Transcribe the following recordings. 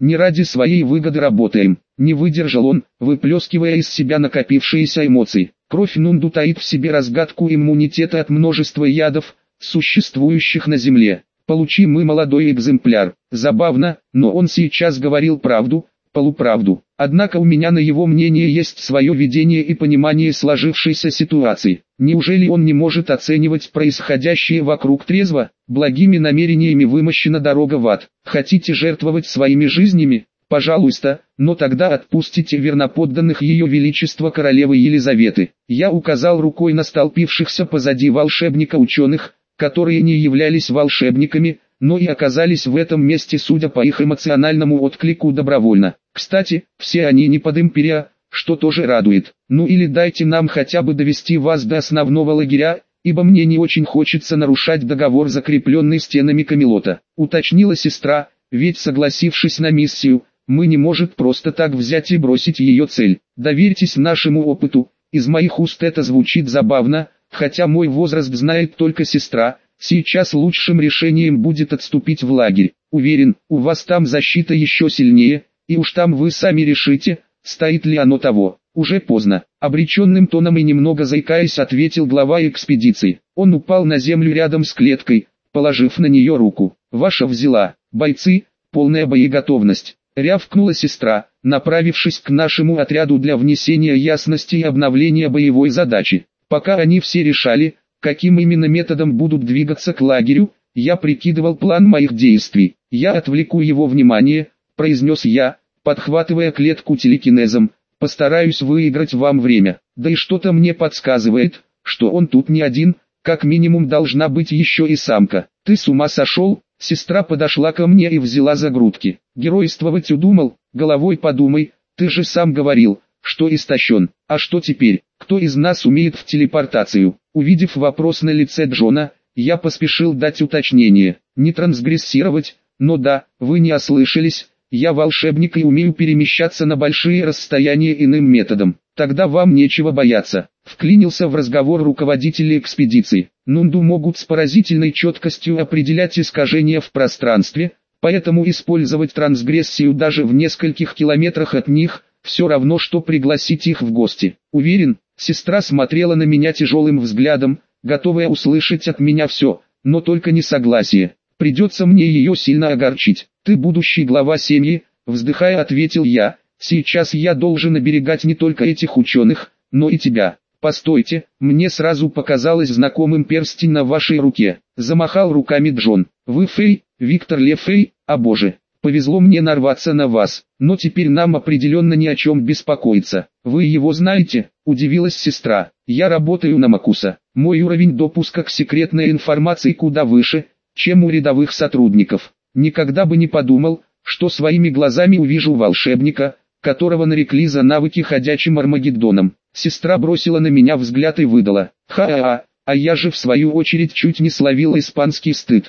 не ради своей выгоды работаем. Не выдержал он, выплескивая из себя накопившиеся эмоции. Кровь Нунду таит в себе разгадку иммунитета от множества ядов, существующих на Земле. Получи мы молодой экземпляр. Забавно, но он сейчас говорил правду, полуправду. Однако у меня на его мнение есть свое видение и понимание сложившейся ситуации. Неужели он не может оценивать происходящее вокруг трезво? Благими намерениями вымощена дорога в ад. Хотите жертвовать своими жизнями? Пожалуйста, но тогда отпустите верноподданных Ее Величества Королевы Елизаветы. Я указал рукой на столпившихся позади волшебника ученых, которые не являлись волшебниками, но и оказались в этом месте, судя по их эмоциональному отклику, добровольно. Кстати, все они не под империя, что тоже радует. Ну или дайте нам хотя бы довести вас до основного лагеря, ибо мне не очень хочется нарушать договор, закрепленный стенами Камелота. Уточнила сестра, ведь согласившись на миссию, мы не можем просто так взять и бросить ее цель. Доверьтесь нашему опыту. Из моих уст это звучит забавно, хотя мой возраст знает только сестра. Сейчас лучшим решением будет отступить в лагерь. Уверен, у вас там защита еще сильнее, и уж там вы сами решите, стоит ли оно того. Уже поздно. Обреченным тоном и немного заикаясь ответил глава экспедиции. Он упал на землю рядом с клеткой, положив на нее руку. Ваша взяла. Бойцы, полная боеготовность. Рявкнула сестра, направившись к нашему отряду для внесения ясности и обновления боевой задачи. Пока они все решали, каким именно методом будут двигаться к лагерю, я прикидывал план моих действий. Я отвлеку его внимание, произнес я, подхватывая клетку телекинезом. Постараюсь выиграть вам время. Да и что-то мне подсказывает, что он тут не один, как минимум должна быть еще и самка. Ты с ума сошел? Сестра подошла ко мне и взяла за грудки. Геройствовать удумал? Головой подумай, ты же сам говорил, что истощен. А что теперь? Кто из нас умеет в телепортацию? Увидев вопрос на лице Джона, я поспешил дать уточнение. Не трансгрессировать, но да, вы не ослышались, я волшебник и умею перемещаться на большие расстояния иным методом. Тогда вам нечего бояться. Вклинился в разговор руководитель экспедиции. Нунду могут с поразительной четкостью определять искажения в пространстве, поэтому использовать трансгрессию даже в нескольких километрах от них – все равно, что пригласить их в гости. Уверен, сестра смотрела на меня тяжелым взглядом, готовая услышать от меня все, но только не согласие. Придется мне ее сильно огорчить. Ты будущий глава семьи, вздыхая ответил я, сейчас я должен оберегать не только этих ученых, но и тебя. Постойте, мне сразу показалось знакомым перстень на вашей руке. Замахал руками Джон. Вы Фэй, Виктор Ле Фэй, а боже. Повезло мне нарваться на вас, но теперь нам определенно ни о чем беспокоиться. Вы его знаете? Удивилась сестра. Я работаю на Макуса. Мой уровень допуска к секретной информации куда выше, чем у рядовых сотрудников. Никогда бы не подумал, что своими глазами увижу волшебника, которого нарекли за навыки ходячим Армагеддоном. Сестра бросила на меня взгляд и выдала. Ха-ха, а я же в свою очередь чуть не словил испанский стыд.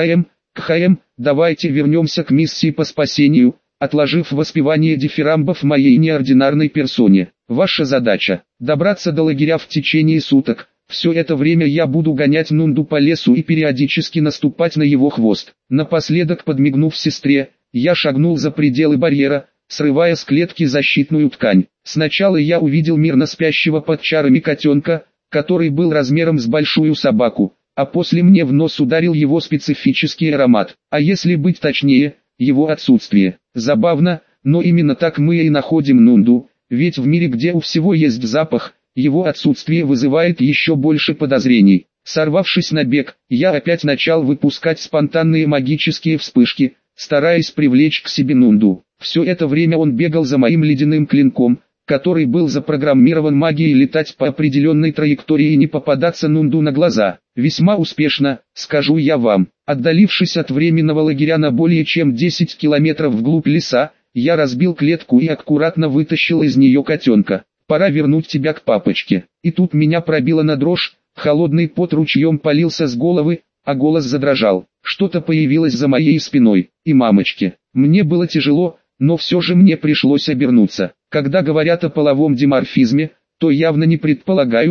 Кхаем, давайте вернемся к миссии по спасению, отложив воспевание дифирамбов моей неординарной персоне. Ваша задача – добраться до лагеря в течение суток. Все это время я буду гонять Нунду по лесу и периодически наступать на его хвост. Напоследок подмигнув сестре, я шагнул за пределы барьера, срывая с клетки защитную ткань. Сначала я увидел мирно спящего под чарами котенка, который был размером с большую собаку, а после мне в нос ударил его специфический аромат, а если быть точнее, его отсутствие. Забавно, но именно так мы и находим Нунду, ведь в мире, где у всего есть запах, его отсутствие вызывает еще больше подозрений. Сорвавшись на бег, я опять начал выпускать спонтанные магические вспышки, стараясь привлечь к себе Нунду. Все это время он бегал за моим ледяным клинком, который был запрограммирован магией летать по определенной траектории и не попадаться Нунду на глаза. Весьма успешно, скажу я вам. Отдалившись от временного лагеря на более чем 10 километров вглубь леса, я разбил клетку и аккуратно вытащил из нее котенка. Пора вернуть тебя к папочке. И тут меня пробило на дрожь, холодный пот ручьем полился с головы, а голос задрожал. Что-то появилось за моей спиной, и мамочки. Мне было тяжело, но все же мне пришлось обернуться. Когда говорят о половом диморфизме, то явно не предполагают,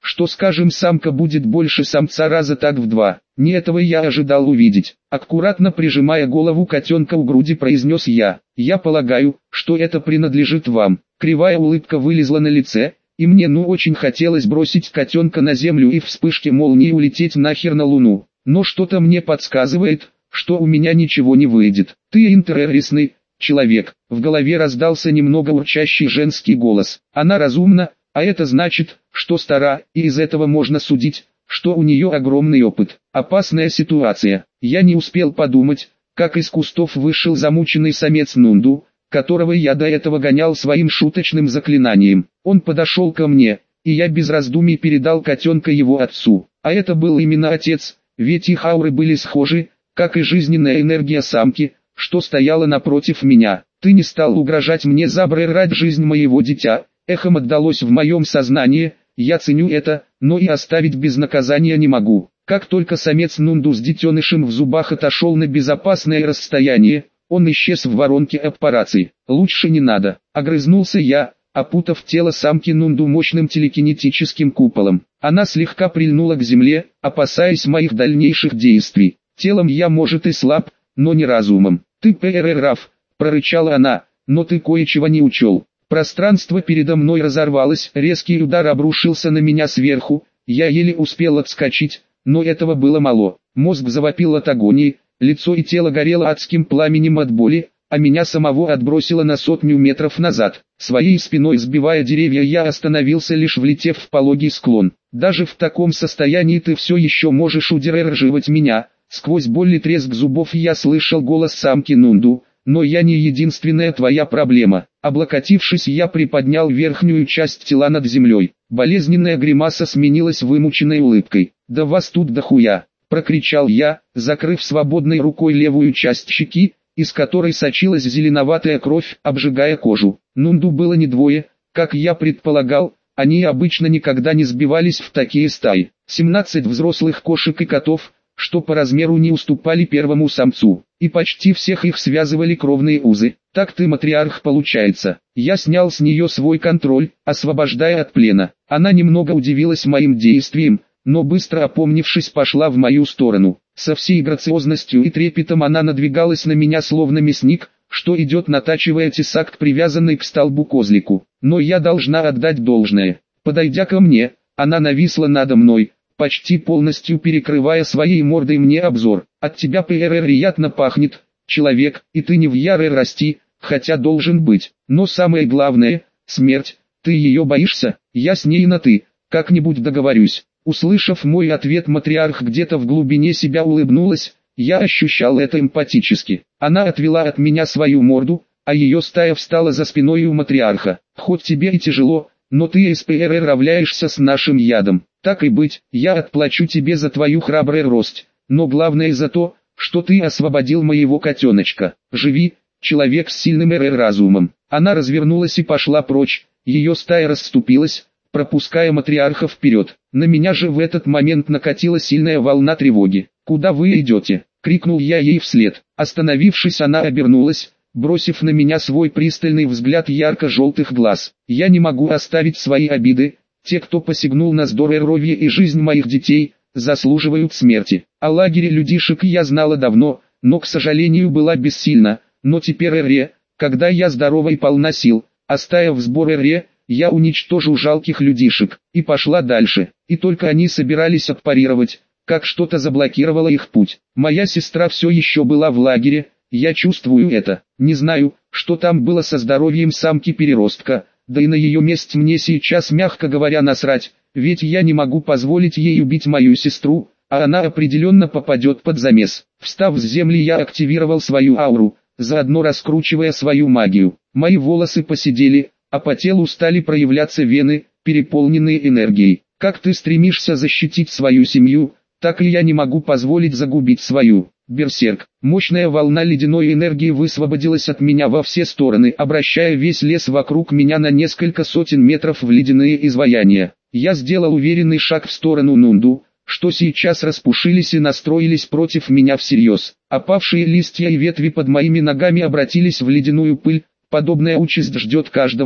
что, скажем, самка будет больше самца раза так в 2. Не этого я ожидал увидеть. Аккуратно прижимая голову котенка у груди, произнес я. Я полагаю, что это принадлежит вам. Кривая улыбка вылезла на лице, и мне очень хотелось бросить котенка на землю и в вспышке молнии улететь нахер на луну. Но что-то мне подсказывает, что у меня ничего не выйдет. Ты интересный человек. В голове раздался немного урчащий женский голос. Она разумна, а это значит, что стара, и из этого можно судить, что у нее огромный опыт. Опасная ситуация. Я не успел подумать, как из кустов вышел замученный самец Нунду, которого я до этого гонял своим шуточным заклинанием. Он подошел ко мне, и я без раздумий передал котенка его отцу. А это был именно отец, ведь их ауры были схожи, как и жизненная энергия самки, что стояла напротив меня. Ты не стал угрожать мне забрать жизнь моего дитя, эхом отдалось в моем сознании. Я ценю это, но и оставить без наказания не могу. Как только самец Нунду с детенышем в зубах отошел на безопасное расстояние, он исчез в воронке аппарации. Лучше не надо, огрызнулся я, опутав тело самки Нунду мощным телекинетическим куполом. Она слегка прильнула к земле, опасаясь моих дальнейших действий. Телом я, может, и слаб, но не разумом. Ты ПРРАФ, прорычала она, но ты кое-чего не учел. Пространство передо мной разорвалось, резкий удар обрушился на меня сверху, я еле успел отскочить, но этого было мало. Мозг завопил от агонии, лицо и тело горело адским пламенем от боли, а меня самого отбросило на 100 метров назад. Своей спиной сбивая деревья, я остановился, лишь влетев в пологий склон. Даже в таком состоянии ты все еще можешь удерживать меня. Сквозь боль и треск зубов я слышал голос самки Нунду. Но я не единственная твоя проблема. Облокотившись, я приподнял верхнюю часть тела над землей. Болезненная гримаса сменилась вымученной улыбкой. «Да вас тут дохуя!» — прокричал я, закрыв свободной рукой левую часть щеки, из которой сочилась зеленоватая кровь, обжигая кожу. Нунду было не двое, как я предполагал, они обычно никогда не сбивались в такие стаи. 17 взрослых кошек и котов, что по размеру не уступали первому самцу, и почти всех их связывали кровные узы. Так ты матриарх получается. Я снял с нее свой контроль, освобождая от плена. Она немного удивилась моим действиям, но быстро опомнившись пошла в мою сторону. Со всей грациозностью и трепетом она надвигалась на меня словно мясник, что идет натачивая тесак к привязанной к столбу козлику. Но я должна отдать должное. Подойдя ко мне, она нависла надо мной, почти полностью перекрывая своей мордой мне обзор. От тебя приятно пахнет, человек, и ты не в яре расти, хотя должен быть. Но самое главное, смерть, ты ее боишься? Я с ней на «ты», как-нибудь договорюсь. Услышав мой ответ, матриарх где-то в глубине себя улыбнулась, я ощущал это эмпатически. Она отвела от меня свою морду, а ее стая встала за спиной у матриарха. Хоть тебе и тяжело, но ты СПР равняешься с нашим ядом. Так и быть, я отплачу тебе за твою храбрую рост, но главное за то, что ты освободил моего котеночка. Живи, человек с сильным разумом. Она развернулась и пошла прочь, ее стая расступилась, пропуская матриарха вперед. На меня же в этот момент накатила сильная волна тревоги. «Куда вы идете?» — крикнул я ей вслед. Остановившись, она обернулась, бросив на меня свой пристальный взгляд ярко-желтых глаз. «Я не могу оставить свои обиды. Те, кто посягнул на здоровье и жизнь моих детей, заслуживают смерти. О лагере людишек я знала давно, но, к сожалению, была бессильна. Но теперь, когда я здорова и полна сил, оставив сбор я уничтожу жалких людишек». И пошла дальше. И только они собирались отпарировать, как что-то заблокировало их путь. Моя сестра все еще была в лагере, я чувствую это. Не знаю, что там было со здоровьем самки-переростка, да и на ее месте мне сейчас, мягко говоря, насрать, ведь я не могу позволить ей убить мою сестру, а она определенно попадет под замес. Встав с земли, я активировал свою ауру, заодно раскручивая свою магию. Мои волосы поседели, а по телу стали проявляться вены, переполненные энергией. Как ты стремишься защитить свою семью, так и я не могу позволить загубить свою. Берсерк. Мощная волна ледяной энергии высвободилась от меня во все стороны, обращая весь лес вокруг меня на несколько сотен метров в ледяные изваяния. Я сделал уверенный шаг в сторону Нунду, что сейчас распушились и настроились против меня всерьез. Опавшие листья и ветви под моими ногами обратились в ледяную пыль. Подобная участь ждет каждого,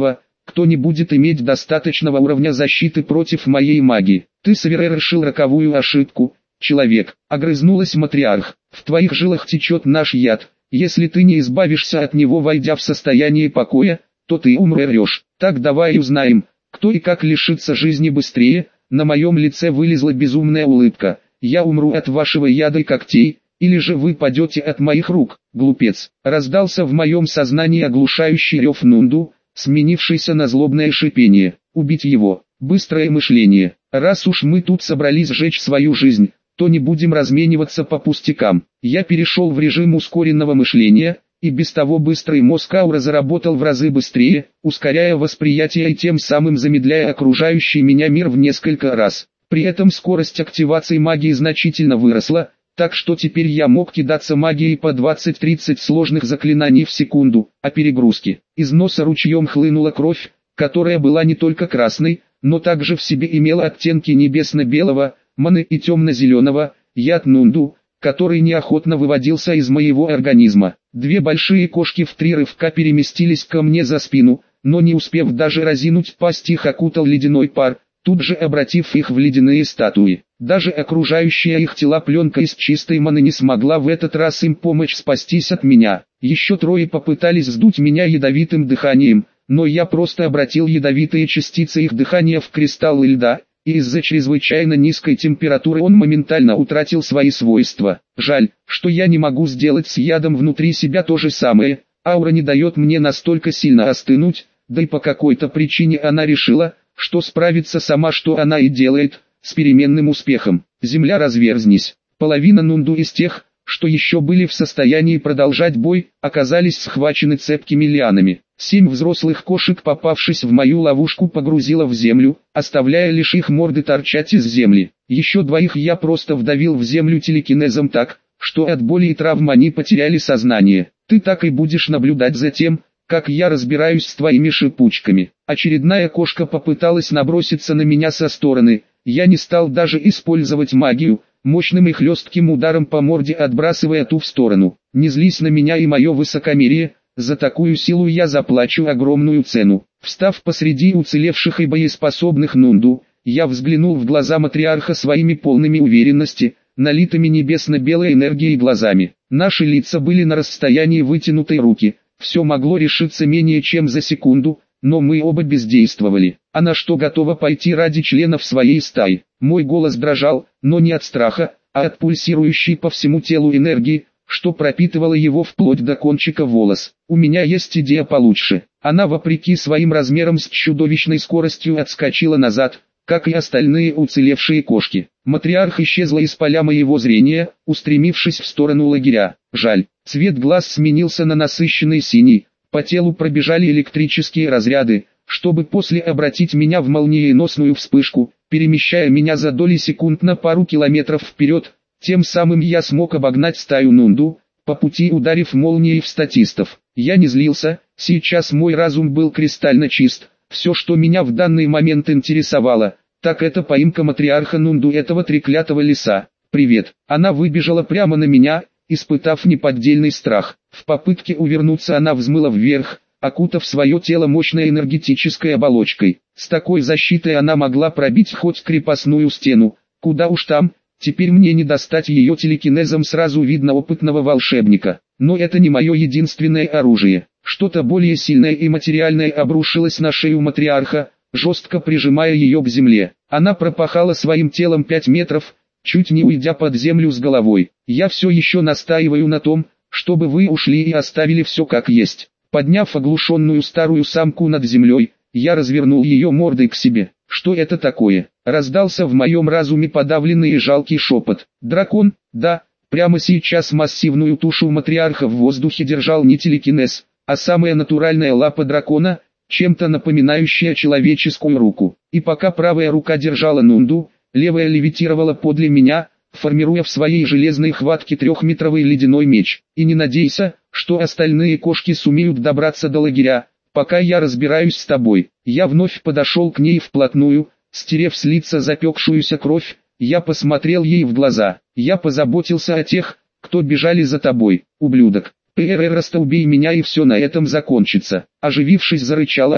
кто не будет иметь достаточного уровня защиты против моей магии. Ты совершил роковую ошибку, человек, огрызнулась матриарх. В твоих жилах течет наш яд. Если ты не избавишься от него, войдя в состояние покоя, то ты умрешь. Так давай узнаем, кто и как лишится жизни быстрее. На моем лице вылезла безумная улыбка. Я умру от вашего яда и когтей, или же вы падете от моих рук, глупец. Раздался в моем сознании оглушающий рев Нунду, сменившийся на злобное шипение. Убить его. Быстрое мышление. Раз уж мы тут собрались сжечь свою жизнь, то не будем размениваться по пустякам. Я перешел в режим ускоренного мышления, и без того быстрый мозг Аура заработал в разы быстрее, ускоряя восприятие и тем самым замедляя окружающий меня мир в несколько раз. При этом скорость активации магии значительно выросла, так что теперь я мог кидаться магией по 20-30 сложных заклинаний в секунду, а перегрузки. Из носа ручьем хлынула кровь, которая была не только красной, но также в себе имела оттенки небесно-белого, маны и темно-зеленого, яд Нунду, который неохотно выводился из моего организма. Две большие кошки в 3 рывка переместились ко мне за спину, но не успев даже разинуть пасть, их окутал ледяной пар, тут же обратив их в ледяные статуи. Даже окружающая их тела пленка из чистой маны не смогла в этот раз им помочь спастись от меня. Еще 3 попытались сдуть меня ядовитым дыханием, но я просто обратил ядовитые частицы их дыхания в кристаллы льда, и из-за чрезвычайно низкой температуры он моментально утратил свои свойства. Жаль, что я не могу сделать с ядом внутри себя то же самое. Аура не дает мне настолько сильно остынуть, да и по какой-то причине она решила, что справится сама, что она и делает, с переменным успехом. Земля, разверзнись. Половина Нунду из тех, что еще были в состоянии продолжать бой, оказались схвачены цепкими лианами. 7 взрослых кошек, попавшись в мою ловушку, погрузила в землю, оставляя лишь их морды торчать из земли. Еще 2 я просто вдавил в землю телекинезом так, что от боли и травм они потеряли сознание. Ты так и будешь наблюдать за тем, как я разбираюсь с твоими шипучками. Очередная кошка попыталась наброситься на меня со стороны. Я не стал даже использовать магию, мощным и хлестким ударом по морде отбрасывая ту в сторону. Не злись на меня и мое высокомерие, за такую силу я заплачу огромную цену. Встав посреди уцелевших и боеспособных Нунду, я взглянул в глаза матриарха своими полными уверенности, налитыми небесно-белой энергией глазами. Наши лица были на расстоянии вытянутой руки, все могло решиться менее чем за секунду, но мы оба бездействовали. Она что, готова пойти ради членов своей стаи? Мой голос дрожал, но не от страха, а от пульсирующей по всему телу энергии, что пропитывало его вплоть до кончика волос. У меня есть идея получше. Она, вопреки своим размерам, с чудовищной скоростью отскочила назад, как и остальные уцелевшие кошки. Матриарх исчезла из поля моего зрения, устремившись в сторону лагеря. Жаль, цвет глаз сменился на насыщенный синий, по телу пробежали электрические разряды, чтобы после обратить меня в молниеносную вспышку, перемещая меня за доли секунд на пару километров вперед. Тем самым я смог обогнать стаю Нунду, по пути ударив молнией в статистов. Я не злился, сейчас мой разум был кристально чист. Все, что меня в данный момент интересовало, так это поимка матриарха Нунду этого треклятого лиса. «Привет». Она выбежала прямо на меня, испытав неподдельный страх. В попытке увернуться она взмыла вверх, окутав свое тело мощной энергетической оболочкой. С такой защитой она могла пробить хоть крепостную стену, куда уж там. Теперь мне не достать ее телекинезом, сразу видно опытного волшебника. Но это не мое единственное оружие. Что-то более сильное и материальное обрушилось на шею матриарха, жестко прижимая ее к земле. Она пропахала своим телом 5 метров, чуть не уйдя под землю с головой. Я все еще настаиваю на том, чтобы вы ушли и оставили все как есть. Подняв оглушенную старую самку над землей, я развернул ее мордой к себе. Что это такое? Раздался в моем разуме подавленный и жалкий шепот. Дракон? Да, прямо сейчас массивную тушу матриарха в воздухе держал не телекинез, а самая натуральная лапа дракона, чем-то напоминающая человеческую руку. И пока правая рука держала Нунду, левая левитировала подле меня, формируя в своей железной хватке 3-метровый ледяной меч. И не надейся, что остальные кошки сумеют добраться до лагеря, пока я разбираюсь с тобой. Я вновь подошел к ней вплотную, стерев с лица запекшуюся кровь, я посмотрел ей в глаза. Я позаботился о тех, кто бежали за тобой, ублюдок. Просто убей меня и все на этом закончится. Оживившись, зарычала она.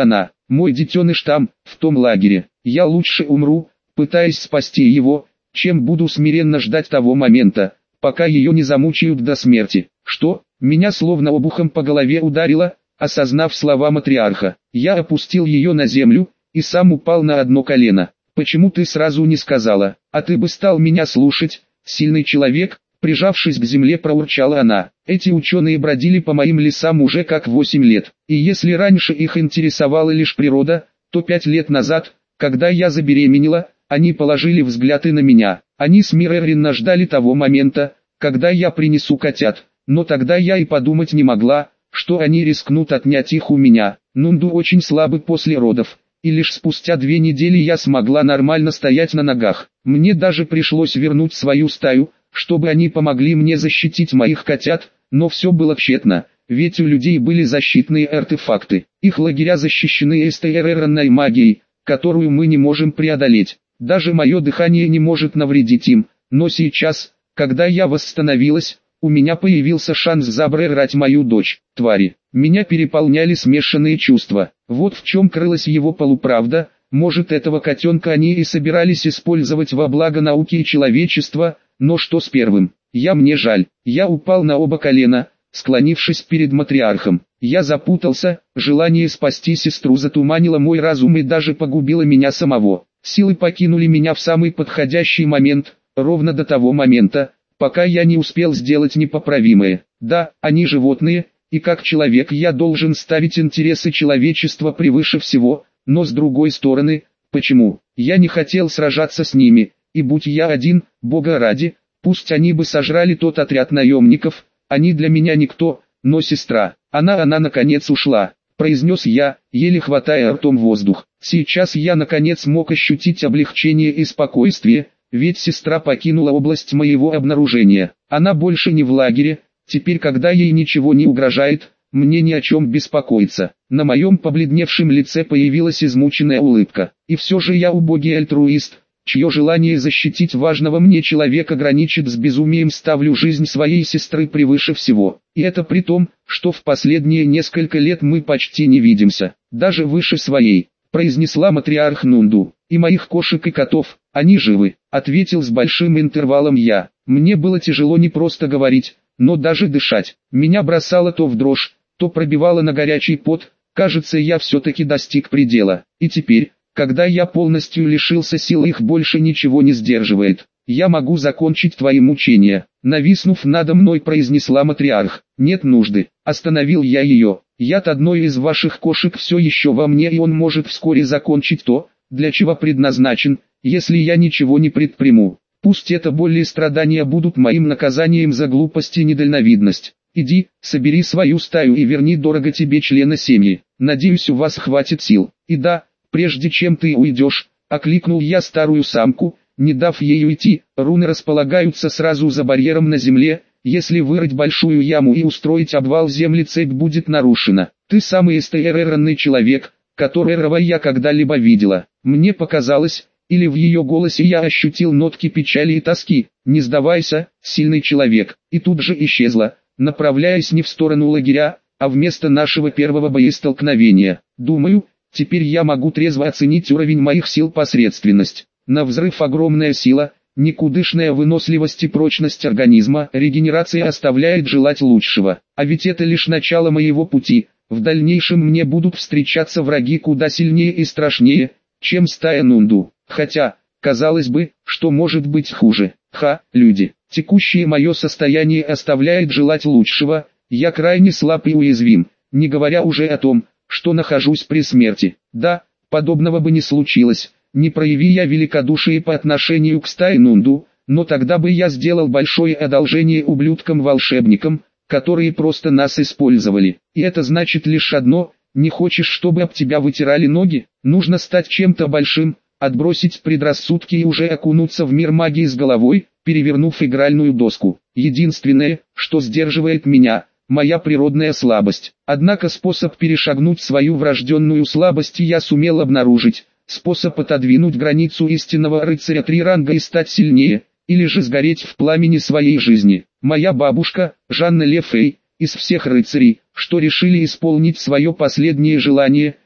Мой детеныш там, в том лагере. Я лучше умру, пытаясь спасти его, чем буду смиренно ждать того момента, пока ее не замучают до смерти. Что? Меня словно обухом по голове ударило, осознав слова матриарха. Я опустил ее на землю, и сам упал на одно колено. «Почему ты сразу не сказала? А ты бы стал меня слушать, сильный человек?» Прижавшись к земле, проурчала она. «Эти ученые бродили по моим лесам уже как 8 лет, и если раньше их интересовала лишь природа, то 5 лет назад, когда я забеременела, они положили взгляд и на меня. Они с Мирерринна ждали того момента, когда я принесу котят, но тогда я и подумать не могла, что они рискнут отнять их у меня. Нунду очень слабы после родов, и лишь спустя 2 недели я смогла нормально стоять на ногах. Мне даже пришлось вернуть свою стаю, чтобы они помогли мне защитить моих котят, но все было тщетно, ведь у людей были защитные артефакты. Их лагеря защищены эстерерной магией, которую мы не можем преодолеть. Даже мое дыхание не может навредить им, но сейчас, когда я восстановилась, у меня появился шанс забрать мою дочь. Твари. Меня переполняли смешанные чувства. Вот в чем крылась его полуправда. Может, этого котенка они и собирались использовать во благо науки и человечества, но что с первым? Мне жаль. Я упал на оба колена, склонившись перед матриархом. Я запутался, желание спасти сестру затуманило мой разум и даже погубило меня самого. Силы покинули меня в самый подходящий момент, ровно до того момента, пока я не успел сделать непоправимое. Да, они животные, и как человек я должен ставить интересы человечества превыше всего, но с другой стороны, почему? Я не хотел сражаться с ними, и будь я один, Бога ради, пусть они бы сожрали тот отряд наемников, они для меня никто, но сестра, она наконец ушла, произнес я, еле хватая ртом воздух. Сейчас я наконец мог ощутить облегчение и спокойствие, ведь сестра покинула область моего обнаружения. Она больше не в лагере, теперь когда ей ничего не угрожает, мне ни о чем беспокоиться. На моем побледневшем лице появилась измученная улыбка. И все же я убогий альтруист, чье желание защитить важного мне человека граничит с безумием, ставлю жизнь своей сестры превыше всего. И это при том, что в последние несколько лет мы почти не видимся, даже выше своей, произнесла матриарх Нунду. И моих кошек и котов, они живы, ответил с большим интервалом я. Мне было тяжело не просто говорить, но даже дышать. Меня бросало то в дрожь, то пробивало на горячий пот. Кажется, я все-таки достиг предела. И теперь, когда я полностью лишился сил, их больше ничего не сдерживает. Я могу закончить твои мучения. Нависнув надо мной, произнесла матриарх. Нет нужды. Остановил я ее. Яд одной из ваших кошек все еще во мне, и он может вскоре закончить то, для чего предназначен, если я ничего не предприму. Пусть эта боль и страдания будут моим наказанием за глупость и недальновидность. Иди, собери свою стаю и верни дорого тебе члена семьи. Надеюсь, у вас хватит сил. И да, прежде чем ты уйдешь, окликнул я старую самку, не дав ей уйти. Руны располагаются сразу за барьером на земле. Если вырыть большую яму и устроить обвал земли, цепь будет нарушена. Ты самый эстерерный человек, которого я когда-либо видела. Мне показалось, или в ее голосе я ощутил нотки печали и тоски. Не сдавайся, сильный человек. И тут же исчезла, направляясь не в сторону лагеря, а вместо нашего первого боестолкновения. Думаю, теперь я могу трезво оценить уровень моих сил. Посредственность. На взрыв огромная сила, никудышная выносливость и прочность организма. Регенерация оставляет желать лучшего. А ведь это лишь начало моего пути. В дальнейшем мне будут встречаться враги куда сильнее и страшнее, чем стая Нунду. Хотя, казалось бы, что может быть хуже. Люди. Текущее мое состояние оставляет желать лучшего. Я крайне слаб и уязвим, не говоря уже о том, что нахожусь при смерти. Да, подобного бы не случилось, не прояви я великодушие по отношению к стае Нунду, но тогда бы я сделал большое одолжение ублюдкам-волшебникам, которые просто нас использовали. И это значит лишь одно: не хочешь, чтобы об тебя вытирали ноги? Нужно стать чем-то большим, отбросить предрассудки и уже окунуться в мир магии с головой, перевернув игральную доску. Единственное, что сдерживает меня, моя природная слабость. Однако способ перешагнуть свою врожденную слабость я сумел обнаружить. Способ отодвинуть границу истинного рыцаря 3 ранга и стать сильнее, или же сгореть в пламени своей жизни. Моя бабушка, Жанна Лефей, из всех рыцарей, что решили исполнить свое последнее желание,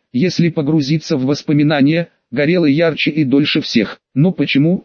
если погрузиться в воспоминания, горела ярче и дольше всех. Но почему,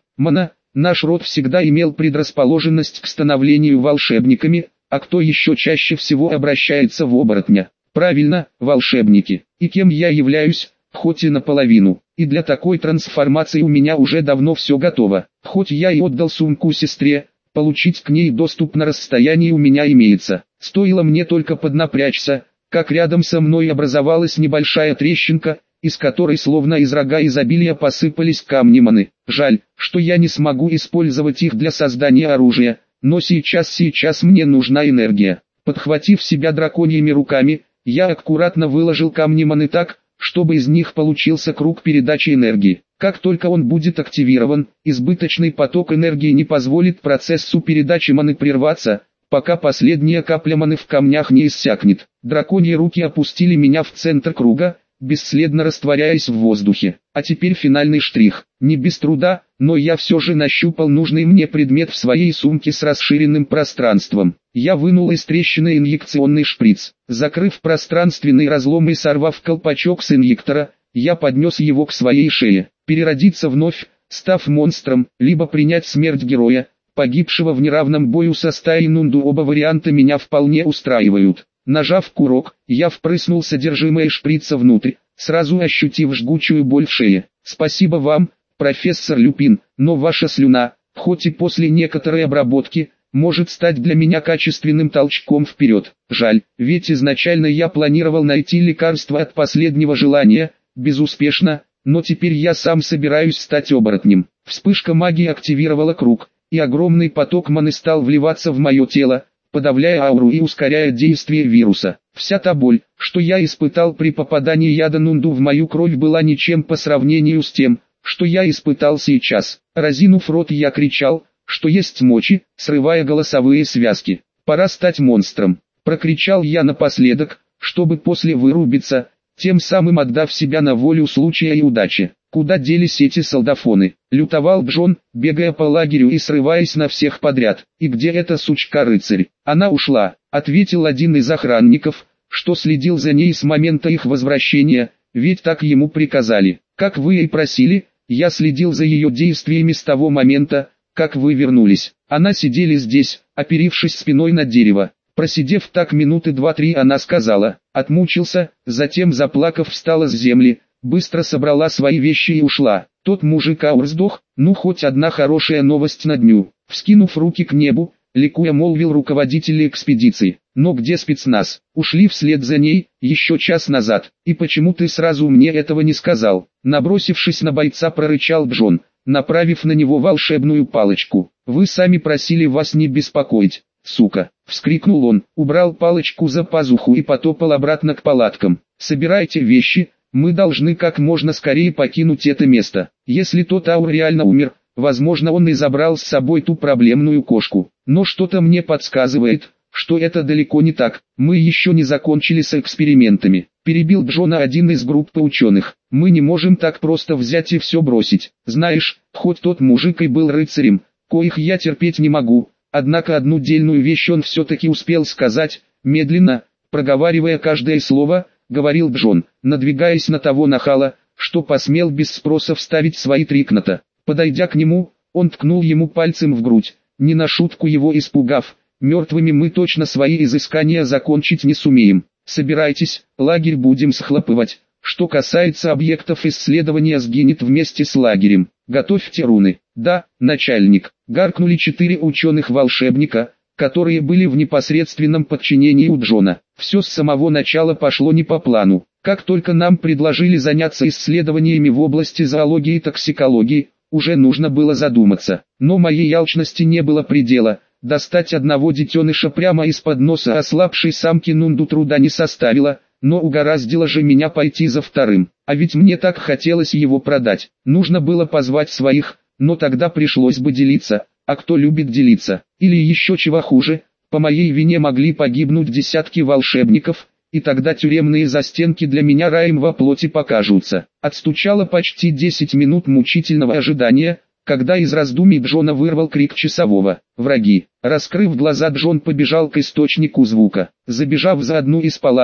наш род всегда имел предрасположенность к становлению волшебниками, а кто еще чаще всего обращается в оборотня? Правильно, волшебники. И кем я являюсь, хоть и наполовину. И для такой трансформации у меня уже давно все готово. Хоть я и отдал сумку сестре, получить к ней доступ на расстоянии у меня имеется. Стоило мне только поднапрячься, как рядом со мной образовалась небольшая трещинка, из которой словно из рога изобилия посыпались камни маны. Жаль, что я не смогу использовать их для создания оружия, но сейчас мне нужна энергия. Подхватив себя драконьими руками, я аккуратно выложил камни маны так, чтобы из них получился круг передачи энергии. Как только он будет активирован, избыточный поток энергии не позволит процессу передачи маны прерваться, пока последняя капля маны в камнях не иссякнет. Драконьи руки опустили меня в центр круга, бесследно растворяясь в воздухе. А теперь финальный штрих. Не без труда, но я все же нащупал нужный мне предмет в своей сумке с расширенным пространством. Я вынул из трещины инъекционный шприц. Закрыв пространственный разлом и сорвав колпачок с инъектора, я поднес его к своей шее. Переродиться вновь, став монстром, либо принять смерть героя, погибшего в неравном бою со стаей Нунду. Оба варианта меня вполне устраивают. Нажав курок, я впрыснул содержимое шприца внутрь, сразу ощутив жгучую боль в шее. Спасибо вам, профессор Люпин, но ваша слюна, хоть и после некоторой обработки, может стать для меня качественным толчком вперед. Жаль, ведь изначально я планировал найти лекарство от последнего желания, безуспешно, но теперь я сам собираюсь стать оборотнем. Вспышка магии активировала круг, и огромный поток маны стал вливаться в мое тело, подавляя ауру и ускоряя действие вируса. Вся та боль, что я испытал при попадании яда Нунду в мою кровь, была ничем по сравнению с тем, что я испытал сейчас. Разинув рот, я кричал, что есть мочи, срывая голосовые связки. «Пора стать монстром!» — прокричал я напоследок, чтобы после вырубиться, тем самым отдав себя на волю случая и удачи. Куда делись эти солдафоны? Лютовал Джон, бегая по лагерю и срываясь на всех подряд. «И где эта сучка-рыцарь?» «Она ушла», — ответил один из охранников, что следил за ней с момента их возвращения, ведь так ему приказали. «Как вы и просили, я следил за ее действиями с того момента, как вы вернулись. Она сидели здесь, оперившись спиной на дерево. Просидев так минуты 2-3, она сказала, отмучился, затем заплакав встала с земли, быстро собрала свои вещи и ушла. Тот мужик Аур сдох, ну хоть одна хорошая новость на дню». Вскинув руки к небу, ликуя молвил руководитель экспедиции. «Но где спецназ? Ушли вслед за ней, еще час назад. И почему ты сразу мне этого не сказал?» Набросившись на бойца, прорычал Джон, направив на него волшебную палочку. «Вы сами просили вас не беспокоить, сука!» — вскрикнул он, убрал палочку за пазуху и потопал обратно к палаткам. «Собирайте вещи, мы должны как можно скорее покинуть это место. Если тот Аур реально умер, возможно, он и забрал с собой ту проблемную кошку. Но что-то мне подсказывает, что это далеко не так. Мы еще не закончили с экспериментами», — перебил Джона один из группы ученых. «Мы не можем так просто взять и все бросить. Знаешь, хоть тот мужик и был рыцарем, коих я терпеть не могу, однако одну дельную вещь он все-таки успел сказать», медленно, проговаривая каждое слово, говорил Джон, надвигаясь на того нахала, что посмел без спроса вставить свои 3 кната. Подойдя к нему, он ткнул ему пальцем в грудь, не на шутку его испугав. «Мертвыми мы точно свои изыскания закончить не сумеем. Собирайтесь, лагерь будем схлопывать. Что касается объектов исследования, сгинет вместе с лагерем. Готовьте руны». «Да, начальник», — гаркнули 4 ученых-волшебника, которые были в непосредственном подчинении у Джона. Все с самого начала пошло не по плану. Как только нам предложили заняться исследованиями в области зоологии и токсикологии, уже нужно было задуматься. Но моей алчности не было предела. Достать одного детеныша прямо из-под носа ослабшей самки Нунду труда не составило, но угораздило же меня пойти за вторым. А ведь мне так хотелось его продать. Нужно было позвать своих, но тогда пришлось бы делиться. А кто любит делиться? Или еще чего хуже, по моей вине могли погибнуть десятки волшебников, и тогда тюремные застенки для меня раем во плоти покажутся. Отстучало почти 10 минут мучительного ожидания, когда из раздумий Джона вырвал крик часового. «Враги!» Раскрыв глаза, Джон побежал к источнику звука. Забежав за одну из палаток,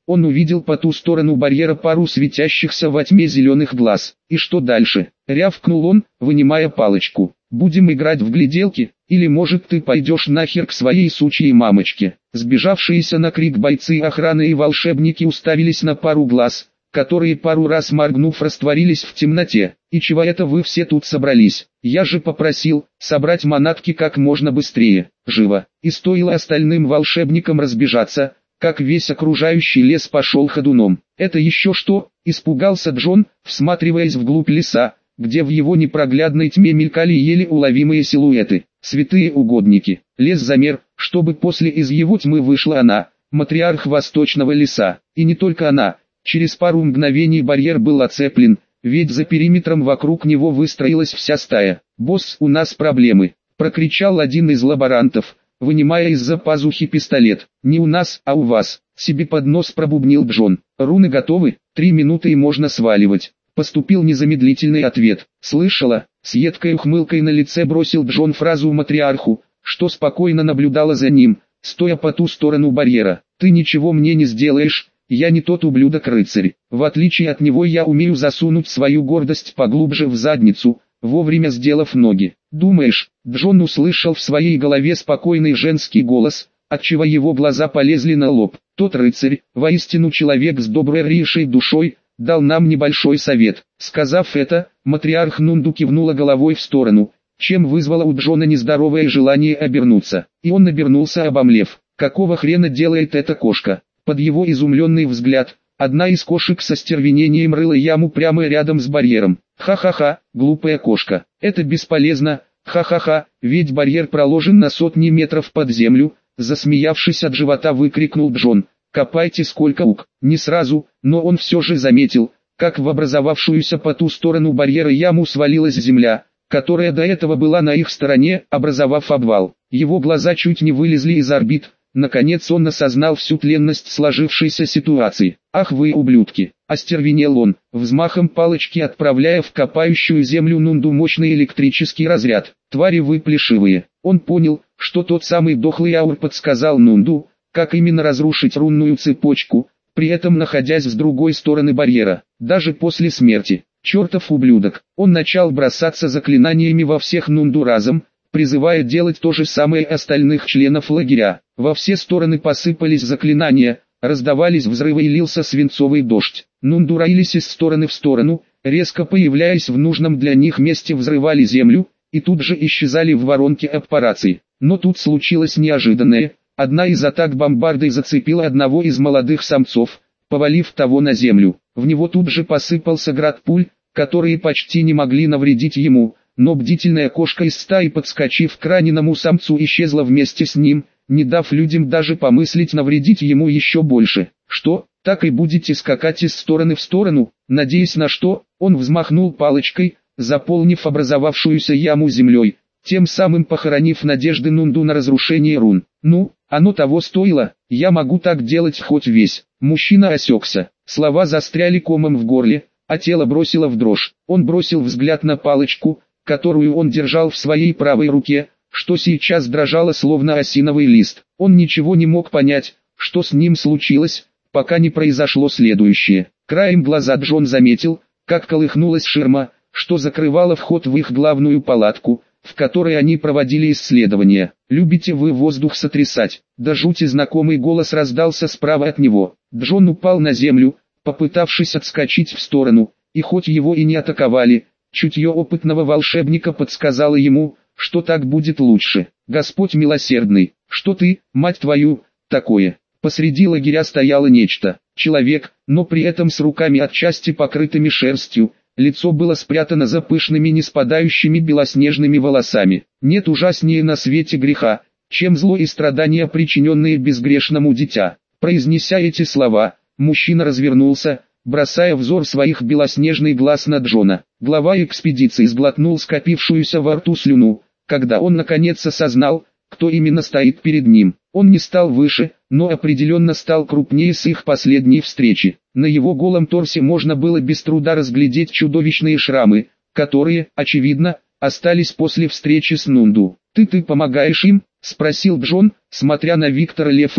Он увидел по ту сторону барьера пару светящихся во тьме зеленых глаз. «И что дальше?» — рявкнул он, вынимая палочку. «Будем играть в гляделки, или может ты пойдешь нахер к своей сучьей мамочке?» Сбежавшиеся на крик бойцы охраны и волшебники уставились на пару глаз, которые пару раз моргнув растворились в темноте. «И чего это вы все тут собрались? Я же попросил собрать манатки как можно быстрее, живо!» И стоило остальным волшебникам разбежаться, как весь окружающий лес пошел ходуном. «Это еще что?» — испугался Джон, всматриваясь вглубь леса, где в его непроглядной тьме мелькали еле уловимые силуэты. Святые угодники! Лес замер, чтобы после из его тьмы вышла она, матриарх Восточного леса. И не только она. Через пару мгновений барьер был оцеплен, ведь за периметром вокруг него выстроилась вся стая. «Босс, у нас проблемы!» — прокричал один из лаборантов, вынимая из-за пазухи пистолет. «Не у нас, а у вас!» — себе под нос пробубнил Джон. «Руны готовы? 3 минуты и можно сваливать!» Поступил незамедлительный ответ. «Слышала?» — с едкой ухмылкой на лице бросил Джон фразу матриарху, что спокойно наблюдала за ним, стоя по ту сторону барьера. «Ты ничего мне не сделаешь, я не тот ублюдок-рыцарь. В отличие от него я умею засунуть свою гордость поглубже в задницу, вовремя сделав ноги». «Думаешь?» — Джон услышал в своей голове спокойный женский голос, отчего его глаза полезли на лоб. «Тот рыцарь, воистину человек с добрейшей душой, дал нам небольшой совет». Сказав это, матриарх Нунду кивнула головой в сторону, чем вызвало у Джона нездоровое желание обернуться. И он обернулся, обомлев. Какого хрена делает эта кошка? Под его изумленный взгляд, одна из кошек со стервенением рыла яму прямо рядом с барьером. «Ха-ха-ха, глупая кошка, это бесполезно, ха-ха-ха, ведь барьер проложен на сотни метров под землю», засмеявшись от живота выкрикнул Джон. «Копайте сколько уг». Не сразу, но он все же заметил, как в образовавшуюся по ту сторону барьера яму свалилась земля, которая до этого была на их стороне, образовав обвал. Его глаза чуть не вылезли из орбит. Наконец он осознал всю тленность сложившейся ситуации. «Ах вы ублюдки!» — остервенел он, взмахом палочки отправляя в копающую землю Нунду мощный электрический разряд. «Твари вы плешивые!» Он понял, что тот самый дохлый аур подсказал Нунду, как именно разрушить рунную цепочку, при этом находясь с другой стороны барьера. Даже после смерти, чертов ублюдок, он начал бросаться заклинаниями во всех Нунду разом, призывая делать то же самое остальных членов лагеря. Во все стороны посыпались заклинания, раздавались взрывы и лился свинцовый дождь. Нунду роились из стороны в сторону, резко появляясь в нужном для них месте, взрывали землю, и тут же исчезали в воронке аппарации. Но тут случилось неожиданное. Одна из атак бомбардой зацепила одного из молодых самцов, повалив того на землю. В него тут же посыпался град пуль, которые почти не могли навредить ему, но бдительная кошка из стаи, подскочив к раненому самцу, исчезла вместе с ним, не дав людям даже помыслить навредить ему еще больше. «Что, так и будете скакать из стороны в сторону, надеясь на что?» Он взмахнул палочкой, заполнив образовавшуюся яму землей, тем самым похоронив надежды Нунду на разрушение рун. «Ну, оно того стоило, я могу так делать хоть весь». Мужчина осекся, слова застряли комом в горле, а тело бросило в дрожь. Он бросил взгляд на палочку, которую он держал в своей правой руке, что сейчас дрожало словно осиновый лист. Он ничего не мог понять, что с ним случилось, пока не произошло следующее. Краем глаза Джон заметил, как колыхнулась ширма, что закрывала вход в их главную палатку, в которой они проводили исследования. «Любите вы воздух сотрясать?» До жути знакомый голос раздался справа от него. Джон упал на землю, попытавшись отскочить в сторону, и хоть его и не атаковали, чутье опытного волшебника подсказало ему, что так будет лучше. «Господь милосердный, что ты, мать твою, такое?» Посреди лагеря стояло нечто. Человек, но при этом с руками отчасти покрытыми шерстью. Лицо было спрятано за пышными не спадающими белоснежными волосами. Нет ужаснее на свете греха, чем зло и страдания, причиненные безгрешному дитя. Произнеся эти слова, мужчина развернулся, бросая взор своих белоснежных глаз на Джона. Глава экспедиции сглотнул скопившуюся во рту слюну, когда он наконец осознал, кто именно стоит перед ним. Он не стал выше, но определенно стал крупнее с их последней встречи. На его голом торсе можно было без труда разглядеть чудовищные шрамы, которые, очевидно, остались после встречи с Нунду. «Ты помогаешь им?» — спросил Джон, смотря на Виктора Лефея,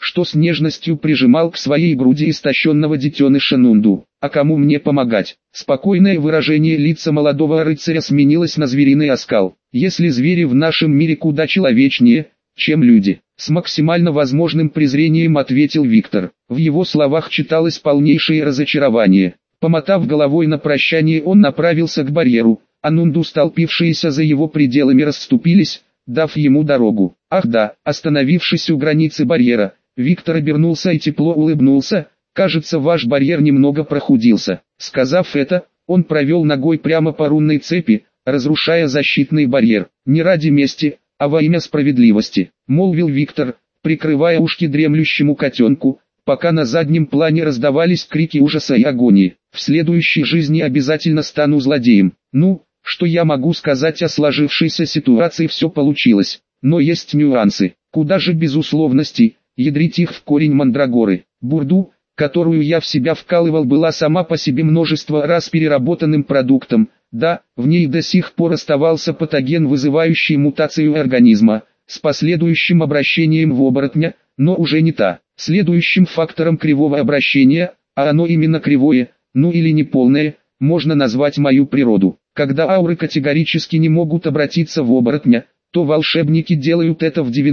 что с нежностью прижимал к своей груди истощенного детеныша Нунду. А кому мне помогать? Спокойное выражение лица молодого рыцаря сменилось на звериный оскал. Если звери в нашем мире куда человечнее, чем люди, с максимально возможным презрением ответил Виктор. В его словах читалось полнейшее разочарование. Помотав головой на прощание, он направился к барьеру, а Нунду, столпившиеся за его пределами, расступились, дав ему дорогу. Ах да, остановившись у границы барьера, Виктор обернулся и тепло улыбнулся. «Кажется, ваш барьер немного прохудился». Сказав это, он провел ногой прямо по рунной цепи, разрушая защитный барьер. «Не ради мести, а во имя справедливости», — молвил Виктор, прикрывая ушки дремлющему котенку, пока на заднем плане раздавались крики ужаса и агонии. «В следующей жизни обязательно стану злодеем». Ну, что я могу сказать о сложившейся ситуации? Все получилось, но есть нюансы. Куда же без условностей, ядрить их в корень мандрагоры. Бурду, которую я в себя вкалывал, была сама по себе множество раз переработанным продуктом. Да, в ней до сих пор оставался патоген, вызывающий мутацию организма, с последующим обращением в оборотня, но уже не та. Следующим фактором кривого обращения, а оно именно кривое, ну или неполное, можно назвать мою природу. Когда ауры категорически не могут обратиться в оборотня, то волшебники делают это в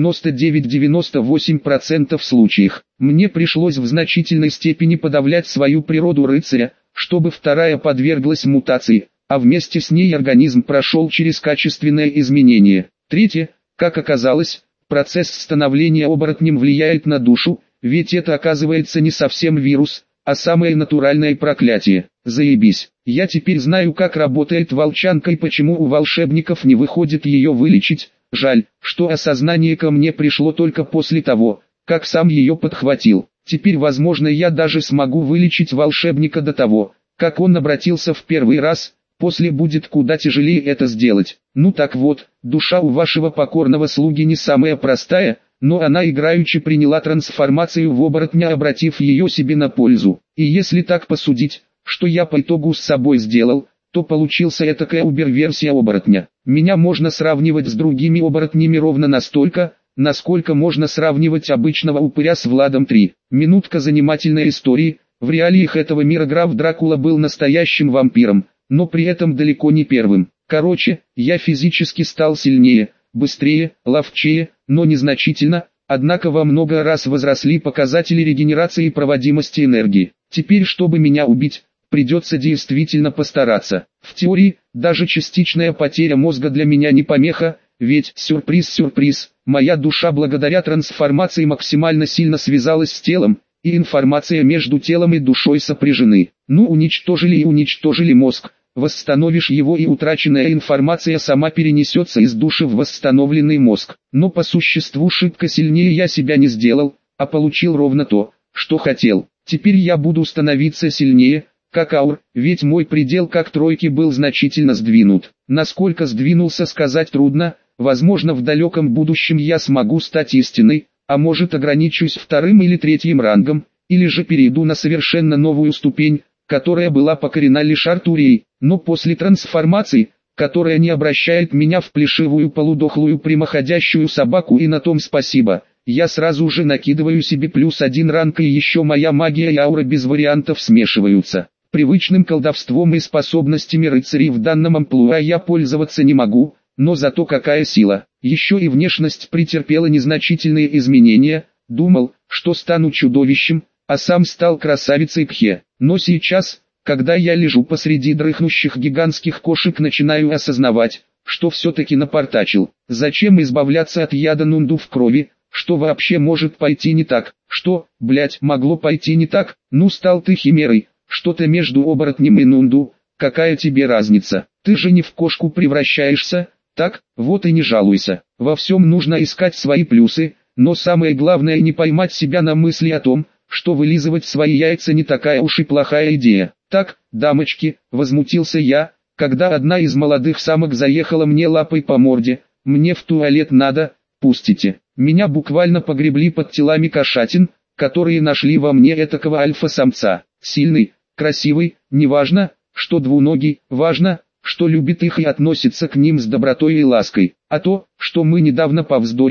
99-98% случаев. Мне пришлось в значительной степени подавлять свою природу рыцаря, чтобы вторая подверглась мутации, а вместе с ней организм прошел через качественное изменение. Третье, как оказалось, процесс становления оборотнем влияет на душу, ведь это оказывается не совсем вирус, а самое натуральное проклятие. Заебись. Я теперь знаю, как работает волчанка и почему у волшебников не выходит ее вылечить. Жаль, что осознание ко мне пришло только после того, как сам ее подхватил. Теперь, возможно, я даже смогу вылечить волшебника до того, как он обратился в первый раз. После будет куда тяжелее это сделать. Ну так вот, душа у вашего покорного слуги не самая простая, но она играючи приняла трансформацию в оборотня, обратив ее себе на пользу. И если так посудить, что я по итогу с собой сделал, то получился этакая убер-версия оборотня. Меня можно сравнивать с другими оборотнями ровно настолько, насколько можно сравнивать обычного упыря с Владом 3. Минутка занимательной истории. В реалиях этого мира граф Дракула был настоящим вампиром, но при этом далеко не первым. Короче, я физически стал сильнее, быстрее, ловчее, но незначительно, однако во много раз возросли показатели регенерации и проводимости энергии. Теперь, чтобы меня убить, придется действительно постараться. В теории, даже частичная потеря мозга для меня не помеха, ведь, сюрприз-сюрприз, моя душа благодаря трансформации максимально сильно связалась с телом, и информация между телом и душой сопряжены. Ну, уничтожили мозг, восстановишь его, и утраченная информация сама перенесется из души в восстановленный мозг. Но по существу шибко сильнее я себя не сделал, а получил ровно то, что хотел. Теперь я буду становиться сильнее, как аур, ведь мой предел как тройки был значительно сдвинут. Насколько сдвинулся, сказать трудно, возможно, в далеком будущем я смогу стать истиной, а может, ограничусь вторым или третьим рангом, или же перейду на совершенно новую ступень, которая была покорена лишь Артурией. Но после трансформации, которая не обращает меня в плешивую полудохлую прямоходящую собаку, и на том спасибо, я сразу же накидываю себе +1 ранг, и еще моя магия и аура без вариантов смешиваются. Привычным колдовством и способностями рыцарей в данном амплуа я пользоваться не могу, но зато какая сила. Еще и внешность претерпела незначительные изменения. Думал, что стану чудовищем, а сам стал красавицей Пхе. Но сейчас, когда я лежу посреди дрыхнущих гигантских кошек, начинаю осознавать, что все-таки напортачил. Зачем избавляться от яда Нунду в крови? Что вообще может пойти не так? Что, блять, могло пойти не так? Ну, стал ты химерой, что-то между оборотнем и Нунду. Какая тебе разница? Ты же не в кошку превращаешься. Так, вот и не жалуйся. Во всем нужно искать свои плюсы, но самое главное не поймать себя на мысли о том, что вылизывать свои яйца не такая уж и плохая идея. Так, дамочки, возмутился я, когда одна из молодых самок заехала мне лапой по морде. Мне в туалет надо, пустите. Меня буквально погребли под телами кошатин, которые нашли во мне этакого альфа-самца. Сильный, красивый, неважно, что двуногий, важно, что любит их и относится к ним с добротой и лаской. А то, что мы недавно повздорили,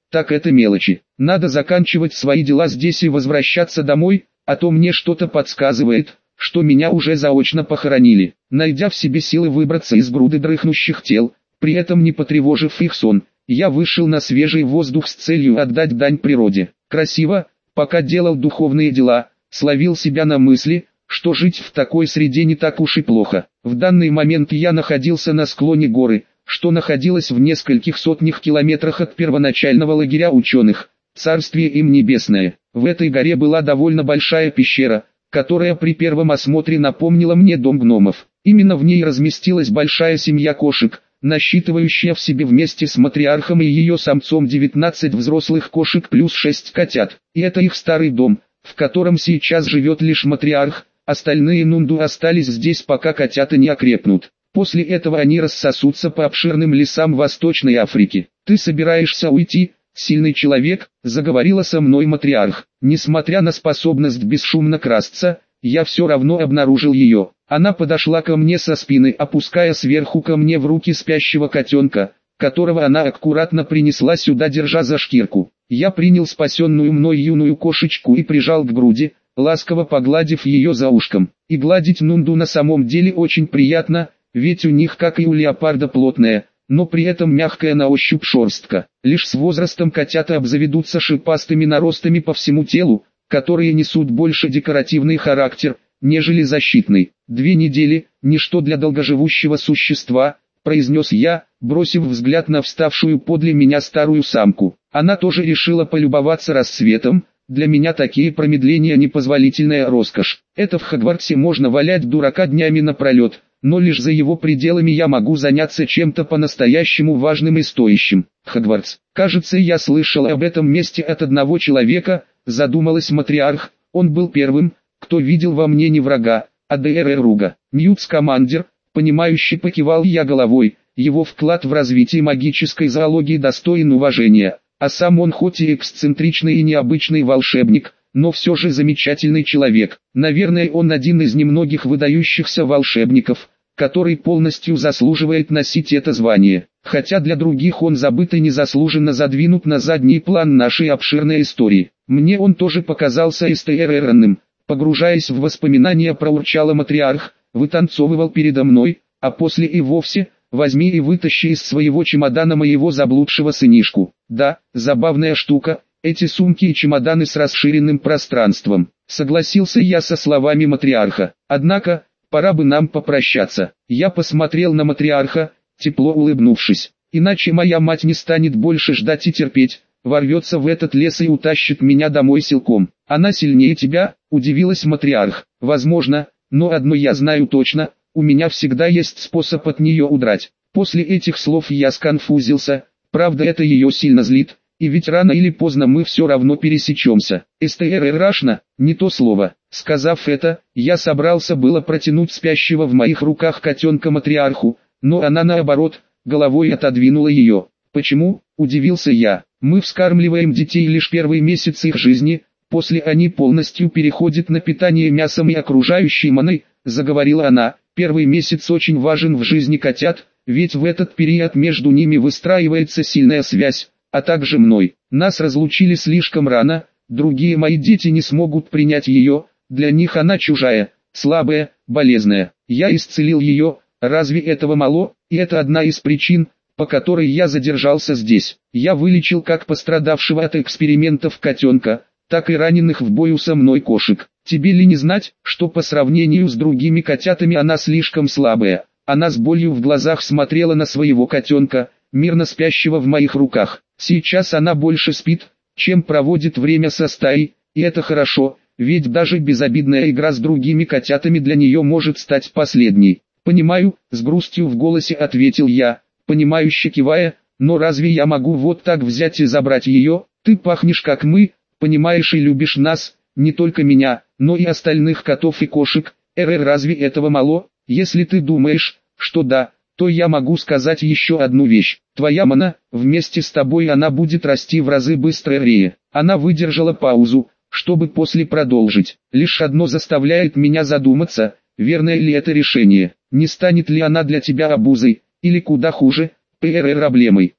так это мелочи. Надо заканчивать свои дела здесь и возвращаться домой, а то мне что-то подсказывает, что меня уже заочно похоронили. Найдя в себе силы выбраться из груды дрыхнущих тел, при этом не потревожив их сон, я вышел на свежий воздух с целью отдать дань природе. Красиво, пока делал духовные дела, словил себя на мысли, что жить в такой среде не так уж и плохо. В данный момент я находился на склоне горы, что находилось в нескольких сотнях километрах от первоначального лагеря ученых, царствие им небесное. В этой горе была довольно большая пещера, которая при первом осмотре напомнила мне дом гномов. Именно в ней разместилась большая семья кошек, насчитывающая в себе вместе с матриархом и ее самцом 19 взрослых кошек плюс 6 котят. И это их старый дом, в котором сейчас живет лишь матриарх, остальные нунду остались здесь, пока котята не окрепнут. После этого они рассосутся по обширным лесам Восточной Африки. «Ты собираешься уйти, сильный человек?» – заговорила со мной матриарх. Несмотря на способность бесшумно красться, я все равно обнаружил ее. Она подошла ко мне со спины, опуская сверху ко мне в руки спящего котенка, которого она аккуратно принесла сюда, держа за шкирку. Я принял спасенную мной юную кошечку и прижал к груди, ласково погладив ее за ушком. И гладить нунду на самом деле очень приятно, ведь у них, как и у леопарда, плотная, но при этом мягкая на ощупь шерстка. Лишь с возрастом котята обзаведутся шипастыми наростами по всему телу, которые несут больше декоративный характер, нежели защитный. 2 недели – ничто для долгоживущего существа, произнес я, бросив взгляд на вставшую подле меня старую самку. Она тоже решила полюбоваться рассветом. Для меня такие промедления непозволительная роскошь. Это в Хогвартсе можно валять дурака днями напролет, но лишь за его пределами я могу заняться чем-то по-настоящему важным и стоящим. Хогвартс. Кажется, я слышал об этом месте от одного человека, задумалась матриарх. Он был первым, кто видел во мне не врага, а друга. Ньют Скамандер, понимающе покивал я головой. Его вклад в развитие магической зоологии достоин уважения. А сам он хоть и эксцентричный и необычный волшебник, но все же замечательный человек. Наверное, он один из немногих выдающихся волшебников, который полностью заслуживает носить это звание. Хотя для других он забыт и незаслуженно задвинут на задний план нашей обширной истории. Мне он тоже показался эстеэренным. Погружаясь в воспоминания, проурчала матриарх, вытанцовывал передо мной, а после и вовсе: возьми и вытащи из своего чемодана моего заблудшего сынишку. Да, забавная штука, эти сумки и чемоданы с расширенным пространством. Согласился я со словами матриарха. Однако, пора бы нам попрощаться. Я посмотрел на матриарха, тепло улыбнувшись. Иначе моя мать не станет больше ждать и терпеть, ворвется в этот лес и утащит меня домой силком. Она сильнее тебя, удивилась матриарх. Возможно, но одно я знаю точно: у меня всегда есть способ от нее удрать. После этих слов я сконфузился, правда это ее сильно злит, и ведь рано или поздно мы все равно пересечемся. Эстеэррашна, не то слово. Сказав это, я собрался было протянуть спящего в моих руках котенка матриарху, но она наоборот, головой отодвинула ее. Почему, удивился я. Мы вскармливаем детей лишь первый месяц их жизни, после они полностью переходят на питание мясом и окружающей маной, заговорила она. Первый месяц очень важен в жизни котят, ведь в этот период между ними выстраивается сильная связь, а также мной. Нас разлучили слишком рано, другие мои дети не смогут принять ее, для них она чужая, слабая, болезная. Я исцелил ее, разве этого мало? И это одна из причин, по которой я задержался здесь. Я вылечил как пострадавшего от экспериментов котенка, так и раненых в бою со мной кошек. Тебе ли не знать, что по сравнению с другими котятами она слишком слабая? Она с болью в глазах смотрела на своего котенка, мирно спящего в моих руках. Сейчас она больше спит, чем проводит время со стаей, и это хорошо, ведь даже безобидная игра с другими котятами для нее может стать последней. «Понимаю», — с грустью в голосе ответил я, понимающе кивая, «но разве я могу вот так взять и забрать ее? Ты пахнешь как мы, понимаешь, и любишь нас, не только меня, но и остальных котов и кошек. Разве этого мало? Если ты думаешь, что да, то я могу сказать еще одну вещь. Твоя мана, вместе с тобой она будет расти в разы быстрее». Она выдержала паузу, чтобы после продолжить. «Лишь одно заставляет меня задуматься, верное ли это решение. Не станет ли она для тебя обузой, или куда хуже, проблемой?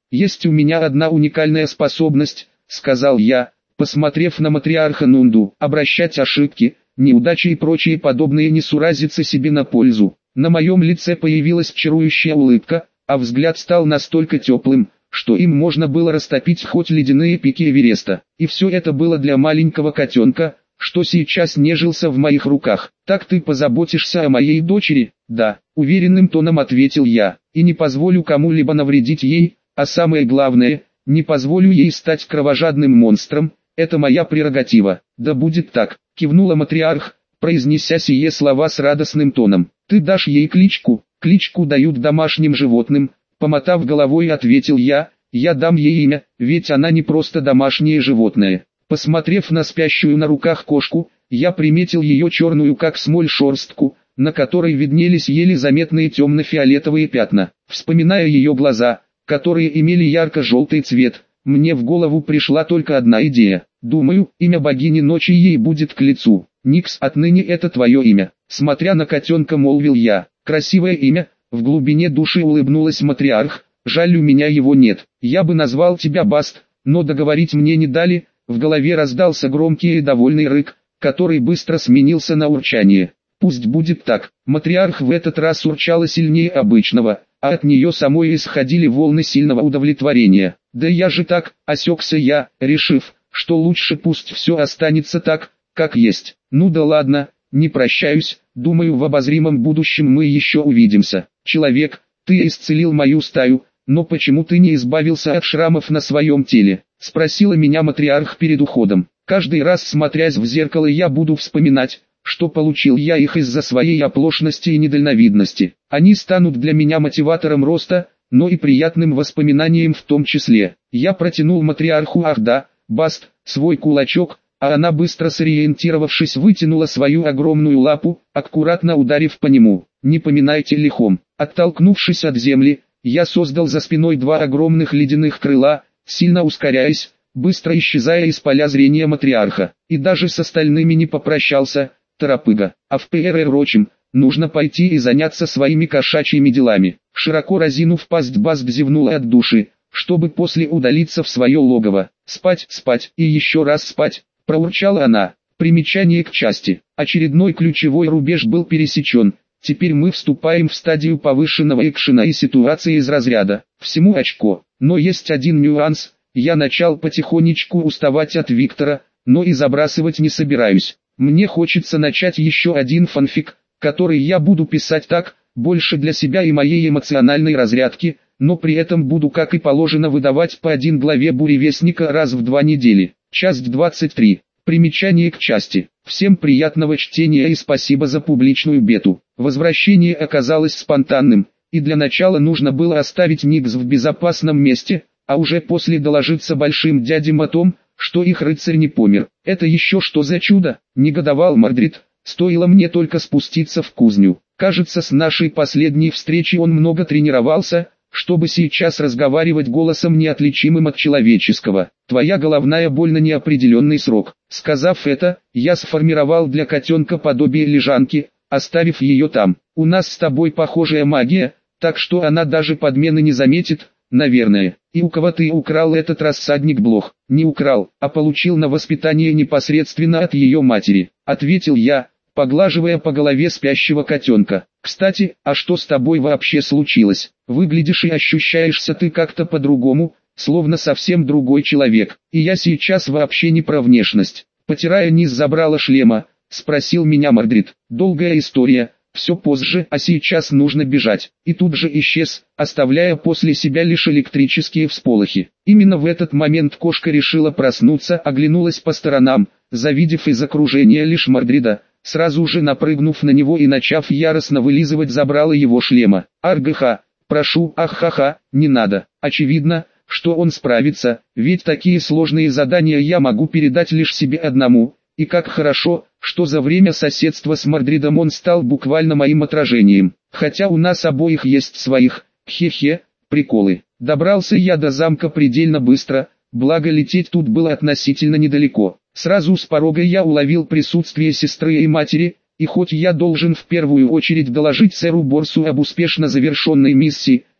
«Есть у меня одна уникальная способность», — сказал я, посмотрев на матриарха Нунду, «обращать ошибки, неудачи и прочие подобные несуразицы себе на пользу». На моем лице появилась чарующая улыбка, а взгляд стал настолько теплым, что им можно было растопить хоть ледяные пики Эвереста. И все это было для маленького котенка, что сейчас нежился в моих руках. «Так ты позаботишься о моей дочери?» «Да», — уверенным тоном ответил я, «и не позволю кому-либо навредить ей, а самое главное, не позволю ей стать кровожадным монстром, это моя прерогатива». «Да будет так», — кивнула матриарх, произнеся сие слова с радостным тоном. «Ты дашь ей кличку?» «Кличку дают домашним животным», — помотав головой ответил я дам ей имя, ведь она не просто домашнее животное». Посмотрев на спящую на руках кошку, я приметил ее черную как смоль шерстку, на которой виднелись еле заметные темно-фиолетовые пятна. Вспоминая ее глаза, которые имели ярко-желтый цвет, мне в голову пришла только одна идея. Думаю, имя богини ночи ей будет к лицу. «Никс, отныне это твое имя», — смотря на котенка молвил я. «Красивое имя», — в глубине души улыбнулась матриарх, «жаль, у меня его нет. Я бы назвал тебя Баст, но договорить мне не дали». В голове раздался громкий и довольный рык, который быстро сменился на урчание. «Пусть будет так». Матриарх в этот раз урчала сильнее обычного, а от нее самой исходили волны сильного удовлетворения. «Да я же так», — осекся я, решив, что лучше пусть все останется так, как есть. «Ну да ладно, не прощаюсь, думаю, в обозримом будущем мы еще увидимся. Человек, ты исцелил мою стаю, но почему ты не избавился от шрамов на своем теле?» — спросила меня матриарх перед уходом. «Каждый раз, смотрясь в зеркало, я буду вспоминать, что получил я их из-за своей оплошности и недальновидности. Они станут для меня мотиватором роста, но и приятным воспоминанием в том числе». Я протянул матриарху Баст, свой кулачок, а она, быстро сориентировавшись, вытянула свою огромную лапу, аккуратно ударив по нему. «Не поминайте лихом». Оттолкнувшись от земли, я создал за спиной два огромных ледяных крыла, сильно ускоряясь, быстро исчезая из поля зрения матриарха, и даже с остальными не попрощался, торопыга. «А в прочем, нужно пойти и заняться своими кошачьими делами». Широко разинув пасть, Баст зевнула от души, чтобы после удалиться в свое логово. «Спать, спать и еще раз спать», — проурчала она. Примечание к части. Очередной ключевой рубеж был пересечен. Теперь мы вступаем в стадию повышенного экшена и ситуации из разряда «всему очко». Но есть один нюанс, я начал потихонечку уставать от Виктора, но и забрасывать не собираюсь. Мне хочется начать еще один фанфик, который я буду писать так, больше для себя и моей эмоциональной разрядки, но при этом буду, как и положено, выдавать по один главе «Буревестника» раз в 2 недели. Часть 23. Примечание к части. Всем приятного чтения и спасибо за публичную бету. Возвращение оказалось спонтанным, и для начала нужно было оставить Никс в безопасном месте, а уже после доложиться большим дядям о том, что их рыцарь не помер. «Это еще что за чудо?» — негодовал Мордрид. «Стоило мне только спуститься в кузню. Кажется, с нашей последней встречи он много тренировался, чтобы сейчас разговаривать голосом неотличимым от человеческого. Твоя головная боль на неопределенный срок». Сказав это, я сформировал для котенка подобие лежанки, оставив ее там. «У нас с тобой похожая магия, так что она даже подмены не заметит, наверное. И у кого ты украл этот рассадник блох?» «Не украл, а получил на воспитание непосредственно от ее матери», — ответил я, поглаживая по голове спящего котенка. «Кстати, а что с тобой вообще случилось? Выглядишь и ощущаешься ты как-то по-другому, словно совсем другой человек. И я сейчас вообще не про внешность». Потирая низ забрала шлема, спросил меня Мордрид. «Долгая история, все позже, а сейчас нужно бежать». И тут же исчез, оставляя после себя лишь электрические всполохи. Именно в этот момент кошка решила проснуться, оглянулась по сторонам, завидев из окружения лишь Мордрида, сразу же напрыгнув на него и начав яростно вылизывать забрала его шлема. «Аргха, прошу, ахха-ха, не надо». Очевидно, что он справится, ведь такие сложные задания я могу передать лишь себе одному, и как хорошо, что за время соседства с Мордридом он стал буквально моим отражением. Хотя у нас обоих есть своих, хе-хе, приколы. Добрался я до замка предельно быстро, благо лететь тут было относительно недалеко. Сразу с порога я уловил присутствие сестры и матери, и хоть я должен в первую очередь доложить сэру Борсу об успешно завершенной миссии,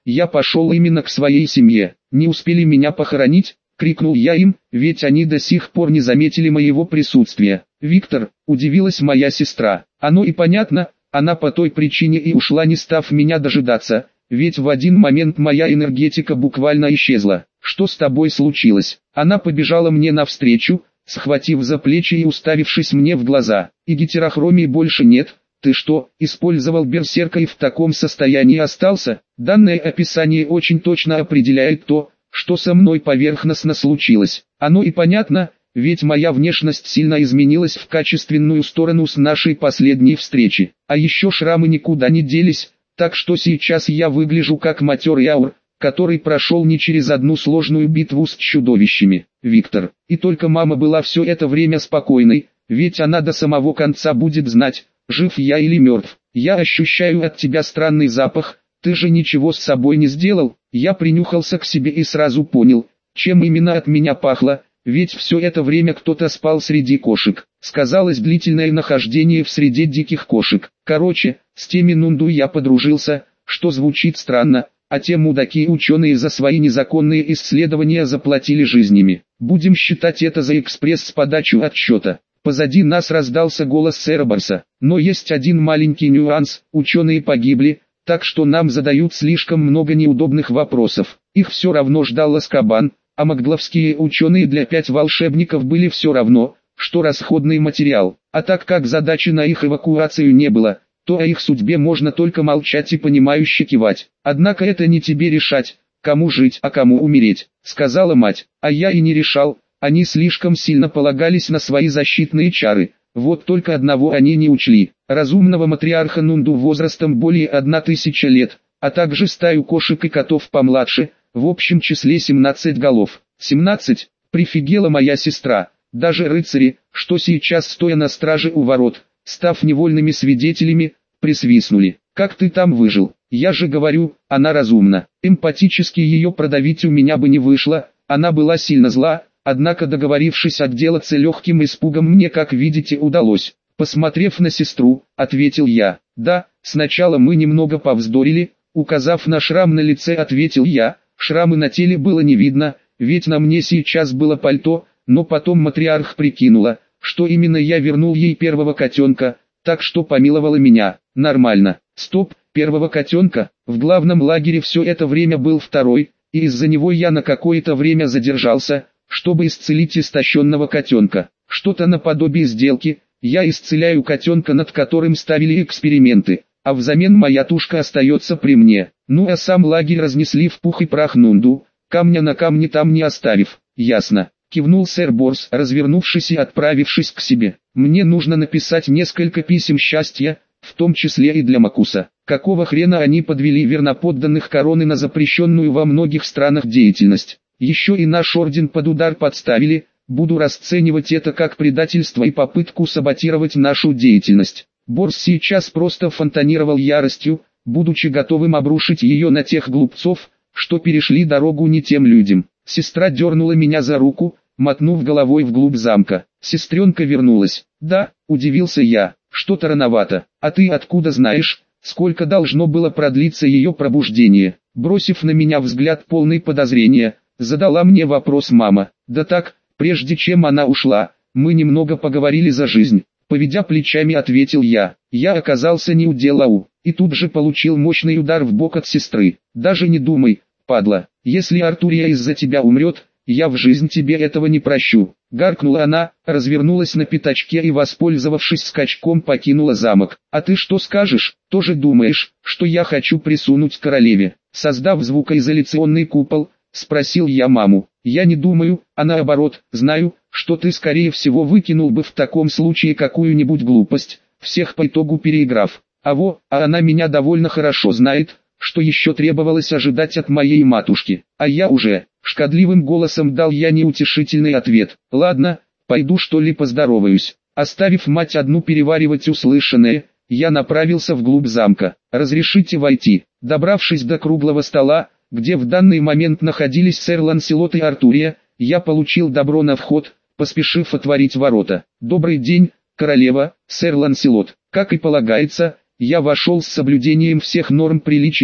я пошел именно к своей семье. Не успели меня похоронить? Крикнул я им, ведь они до сих пор не заметили моего присутствия. Виктор, удивилась моя сестра. Оно и понятно, она по той причине и ушла, не став меня дожидаться, ведь в один момент моя энергетика буквально исчезла. Что с тобой случилось? Она побежала мне навстречу, схватив за плечи и уставившись мне в глаза. И гетерохромии больше нет. Ты что, использовал берсерка и в таком состоянии остался? Данное описание очень точно определяет то, что со мной поверхностно случилось. Оно и понятно, ведь моя внешность сильно изменилась в качественную сторону с нашей последней встречи. А еще шрамы никуда не делись, так что сейчас я выгляжу как матерый аур, который прошел не через одну сложную битву с чудовищами. Виктор, и только мама была все это время спокойной, ведь она до самого конца будет знать, жив я или мертв. Я ощущаю от тебя странный запах, ты же ничего с собой не сделал. Я принюхался к себе и сразу понял, чем именно от меня пахло, ведь все это время кто-то спал среди кошек. Сказалось длительное нахождение в среде диких кошек. Короче, с теми Нунду я подружился, что звучит странно, а те мудаки-ученые за свои незаконные исследования заплатили жизнями. Будем считать это за экспресс с подачу отчета. Позади нас раздался голос сэра Барса. Но есть один маленький нюанс, ученые погибли, так что нам задают слишком много неудобных вопросов. Их все равно ждал Азкабан, а магдловские ученые для 5 волшебников были все равно, что расходный материал. А так как задачи на их эвакуацию не было, то о их судьбе можно только молчать и понимающе кивать. Однако это не тебе решать, кому жить, а кому умереть, сказала мать. А я и не решал, они слишком сильно полагались на свои защитные чары. Вот только одного они не учли, разумного матриарха Нунду возрастом более 1000 лет, а также стаю кошек и котов помладше, в общем числе 17 голов. 17, прифигела моя сестра, даже рыцари, что сейчас стоя на страже у ворот, став невольными свидетелями, присвистнули. Как ты там выжил? Я же говорю, она разумна. Эмпатически ее продавить у меня бы не вышло, она была сильно зла. Однако договорившись отделаться легким испугом мне, как видите, удалось. Посмотрев на сестру, ответил я. Да, сначала мы немного повздорили, указав на шрам на лице, ответил я. Шрамы на теле было не видно, ведь на мне сейчас было пальто, но потом матриарх прикинула, что именно я вернул ей первого котенка, так что помиловала меня. Нормально. Стоп, первого котенка? В главном лагере все это время был второй, и из-за него я на какое-то время задержался, чтобы исцелить истощенного котенка. Что-то наподобие сделки, я исцеляю котенка, над которым ставили эксперименты, а взамен моя тушка остается при мне. Ну а сам лагерь разнесли в пух и прах Нунду, камня на камне там не оставив. Ясно, кивнул сэр Борс, развернувшись и отправившись к себе. Мне нужно написать несколько писем счастья, в том числе и для Макуса. Какого хрена они подвели верноподданных короны на запрещенную во многих странах деятельность? Еще и наш орден под удар подставили, буду расценивать это как предательство и попытку саботировать нашу деятельность. Борс сейчас просто фонтанировал яростью, будучи готовым обрушить ее на тех глупцов, что перешли дорогу не тем людям. Сестра дернула меня за руку, мотнув головой вглубь замка. Сестренка вернулась. Да, удивился я, что-то рановато. А ты откуда знаешь, сколько должно было продлиться ее пробуждение? Бросив на меня взгляд полный подозрения, задала мне вопрос мама. Да так, прежде чем она ушла, мы немного поговорили за жизнь. Поведя плечами, ответил я. Я оказался не у дела, и тут же получил мощный удар в бок от сестры. Даже не думай, падла, если Артурия из-за тебя умрет, я в жизнь тебе этого не прощу. Гаркнула она, развернулась на пятачке и, воспользовавшись скачком, покинула замок. А ты что скажешь? Тоже думаешь, что я хочу присунуть королеве? Создав звукоизоляционный купол, спросил я маму. Я не думаю, а наоборот, знаю, что ты скорее всего выкинул бы в таком случае какую-нибудь глупость, всех по итогу переиграв. А она меня довольно хорошо знает, что еще требовалось ожидать от моей матушки. А я уже, шкодливым голосом дал я неутешительный ответ. Ладно, пойду что ли поздороваюсь. Оставив мать одну переваривать услышанное, я направился вглубь замка. Разрешите войти. Добравшись до круглого стола, где в данный момент находились сэр Ланселот и Артурия, я получил добро на вход, поспешив отворить ворота. «Добрый день, королева, сэр Ланселот». Как и полагается, я вошел с соблюдением всех норм приличия,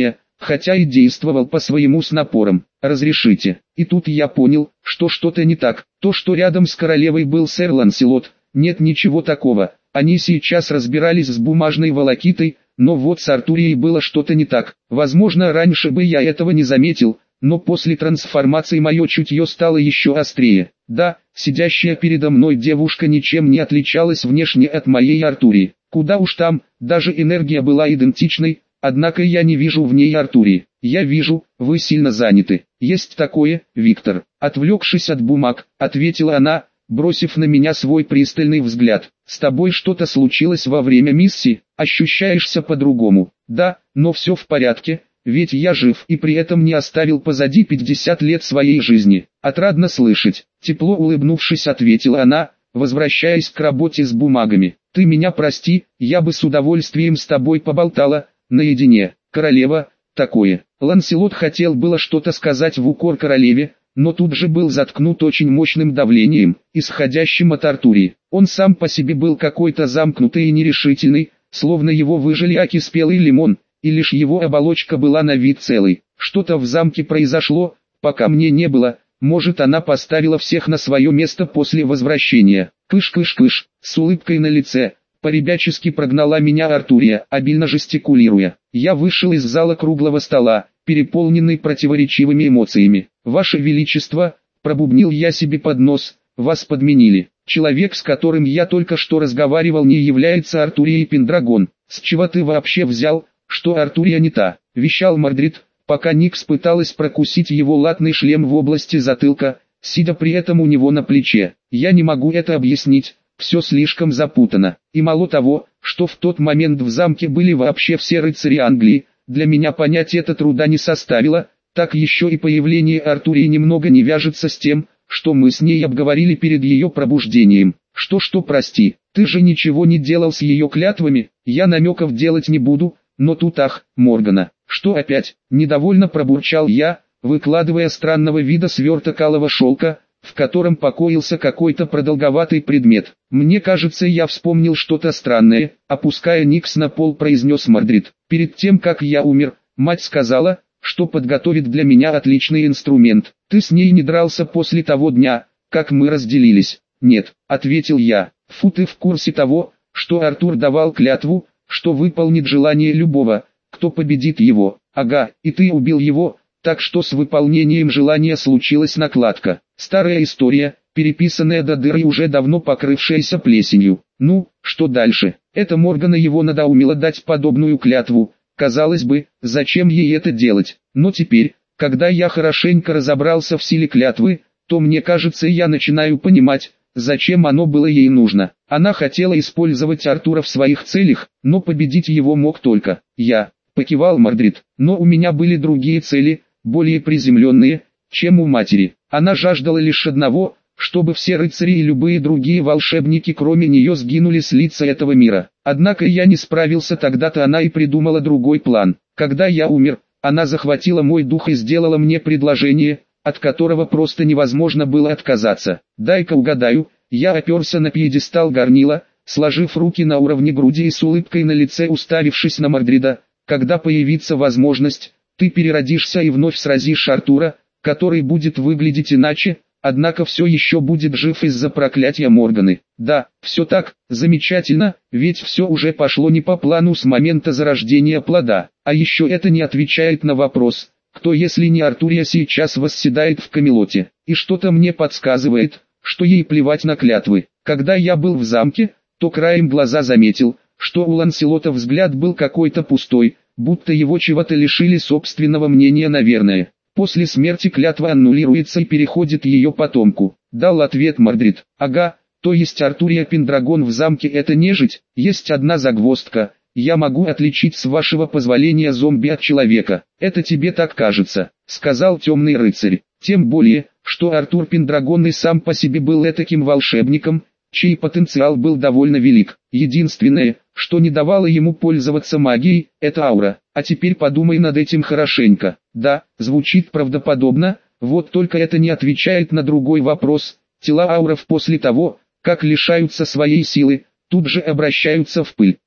хотя и действовал по-своему с напором. «Разрешите». И тут я понял, что что-то не так. То, что рядом с королевой был сэр Ланселот, нет ничего такого. Они сейчас разбирались с бумажной волокитой, но вот с Артурией было что-то не так. Возможно, раньше бы я этого не заметил, но после трансформации мое чутье стало еще острее. Да, сидящая передо мной девушка ничем не отличалась внешне от моей Артурии. Куда уж там, даже энергия была идентичной, однако я не вижу в ней Артурии. Я вижу, вы сильно заняты. Есть такое, Виктор. Отвлекшись от бумаг, ответила она, бросив на меня свой пристальный взгляд. С тобой что-то случилось во время миссии, ощущаешься по-другому. Да, но все в порядке, ведь я жив и при этом не оставил позади 50 лет своей жизни. Отрадно слышать. Тепло улыбнувшись, ответила она, возвращаясь к работе с бумагами. Ты меня прости, я бы с удовольствием с тобой поболтала, наедине. Королева, такое. Ланселот хотел было что-то сказать в укор королеве, но тут же был заткнут очень мощным давлением, исходящим от Артурии. Он сам по себе был какой-то замкнутый и нерешительный, словно его выжали окислый лимон, и лишь его оболочка была на вид целой. Что-то в замке произошло, пока мне не было, может, она поставила всех на свое место после возвращения. Кыш-кыш-кыш, с улыбкой на лице, по-ребячески прогнала меня Артурия, обильно жестикулируя. Я вышел из зала круглого стола, переполненный противоречивыми эмоциями. «Ваше Величество», пробубнил я себе под нос, — «вас подменили. Человек, с которым я только что разговаривал, не является Артурией Пендрагон. С чего ты вообще взял, что Артурия не та?» — вещал Мордрид, пока Никс пыталась прокусить его латный шлем в области затылка, сидя при этом у него на плече. «Я не могу это объяснить, все слишком запутано. И мало того, что в тот момент в замке были вообще все рыцари Англии, для меня понять это труда не составило, так еще и появление Артурии немного не вяжется с тем, что мы с ней обговорили перед ее пробуждением. Что прости, ты же ничего не делал с ее клятвами, я намеков делать не буду, но тут ах, Моргана, что опять?» — недовольно пробурчал я, выкладывая странного вида сверток алого шелка, в котором покоился какой-то продолговатый предмет. «Мне кажется, я вспомнил что-то странное», — опуская Никс на пол, произнес Мордрид. «Перед тем, как я умер, мать сказала, что подготовит для меня отличный инструмент. Ты с ней не дрался после того дня, как мы разделились?» «Нет», — ответил я. «Фу, ты в курсе того, что Артур давал клятву, что выполнит желание любого, кто победит его?» «Ага, и ты убил его, так что с выполнением желания случилась накладка. Старая история, переписанная до дыры и уже давно покрывшаяся плесенью. Ну, что дальше?» Это Моргана его надоумила дать подобную клятву. Казалось бы, зачем ей это делать? Но теперь, когда я хорошенько разобрался в силе клятвы, то мне кажется, я начинаю понимать, зачем оно было ей нужно. Она хотела использовать Артура в своих целях, но победить его мог только я. Покивал Мордрид. Но у меня были другие цели, более приземленные, чем у матери. Она жаждала лишь одного, чтобы все рыцари и любые другие волшебники кроме нее сгинули с лица этого мира. Однако я не справился, тогда-то она и придумала другой план. Когда я умер, она захватила мой дух и сделала мне предложение, от которого просто невозможно было отказаться. Дай-ка угадаю, я оперся на пьедестал горнила, сложив руки на уровне груди и с улыбкой на лице уставившись на Мордрида. «Когда появится возможность, ты переродишься и вновь сразишь Артура, который будет выглядеть иначе, однако все еще будет жив из-за проклятия Морганы». «Да, все так, замечательно, ведь все уже пошло не по плану с момента зарождения плода. А еще это не отвечает на вопрос, кто если не Артурия сейчас восседает в Камелоте. И что-то мне подсказывает, что ей плевать на клятвы. Когда я был в замке, то краем глаза заметил, что у Ланселота взгляд был какой-то пустой, будто его чего-то лишили собственного мнения, наверное. После смерти клятва аннулируется и переходит ее потомку», — дал ответ Мордрид. «Ага, то есть Артурия Пендрагон в замке это нежить? Есть одна загвоздка. Я могу отличить с вашего позволения зомби от человека. Это тебе так кажется», — сказал темный рыцарь. «Тем более, что Артур Пендрагон и сам по себе был этаким волшебником, чей потенциал был довольно велик. Единственное, что не давало ему пользоваться магией, это аура. А теперь подумай над этим хорошенько. Да, звучит правдоподобно, вот только это не отвечает на другой вопрос. Тела ауров после того, как лишаются своей силы, тут же обращаются в пыль.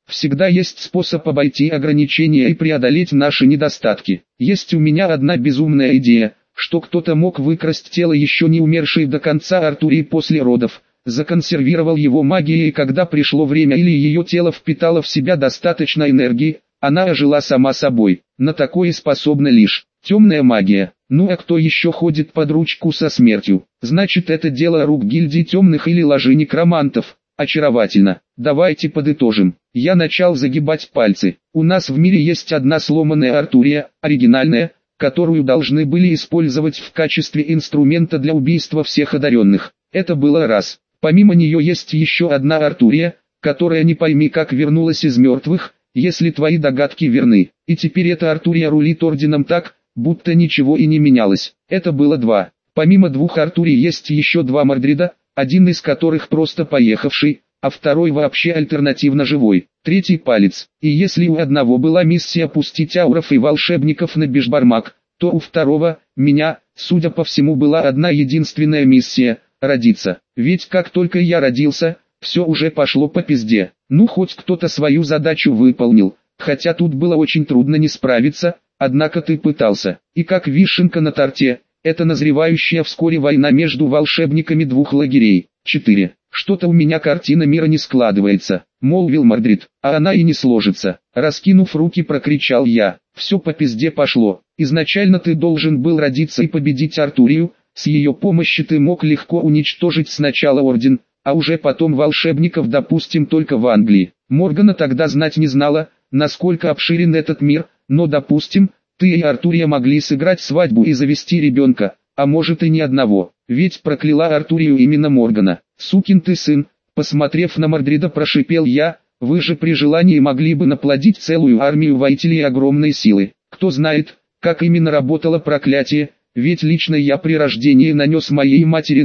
Всегда есть способ обойти ограничения и преодолеть наши недостатки. Есть у меня одна безумная идея, что кто-то мог выкрасть тело еще не умершей до конца Артурии после родов, законсервировал его магией, и когда пришло время или ее тело впитало в себя достаточно энергии, она ожила сама собой. На такое способна лишь темная магия. Ну а кто еще ходит под ручку со смертью? Значит, это дело рук гильдии темных или ложи некромантов. Очаровательно. Давайте подытожим. Я начал загибать пальцы. У нас в мире есть одна сломанная Артурия, оригинальная, которую должны были использовать в качестве инструмента для убийства всех одаренных. Это было раз. Помимо нее есть еще одна Артурия, которая не пойми как вернулась из мертвых, если твои догадки верны. И теперь эта Артурия рулит орденом так, будто ничего и не менялось. Это было два. Помимо двух Артурий есть еще два Мордрида, один из которых просто поехавший, а второй вообще альтернативно живой. Третий палец. И если у одного была миссия пустить ауров и волшебников на Бешбармак, то у второго, меня, судя по всему, была одна единственная миссия – родиться. Ведь как только я родился, все уже пошло по пизде. Ну хоть кто-то свою задачу выполнил, хотя тут было очень трудно не справиться, однако ты пытался. И как вишенка на торте, это назревающая вскоре война между волшебниками двух лагерей. 4. Что-то у меня картина мира не складывается, молвил Мордрид, а она и не сложится. Раскинув руки, прокричал я, все по пизде пошло. Изначально ты должен был родиться и победить Артурию, с ее помощью ты мог легко уничтожить сначала орден, а уже потом волшебников, допустим, только в Англии. Моргана тогда знать не знала, насколько обширен этот мир, но допустим, ты и Артурия могли сыграть свадьбу и завести ребенка, а может и не одного, ведь прокляла Артурию именно Моргана. Сукин ты сын, посмотрев на Мордрида, прошипел я, вы же при желании могли бы наплодить целую армию воителей огромной силы. Кто знает, как именно работало проклятие, ведь лично я при рождении нанес моей матери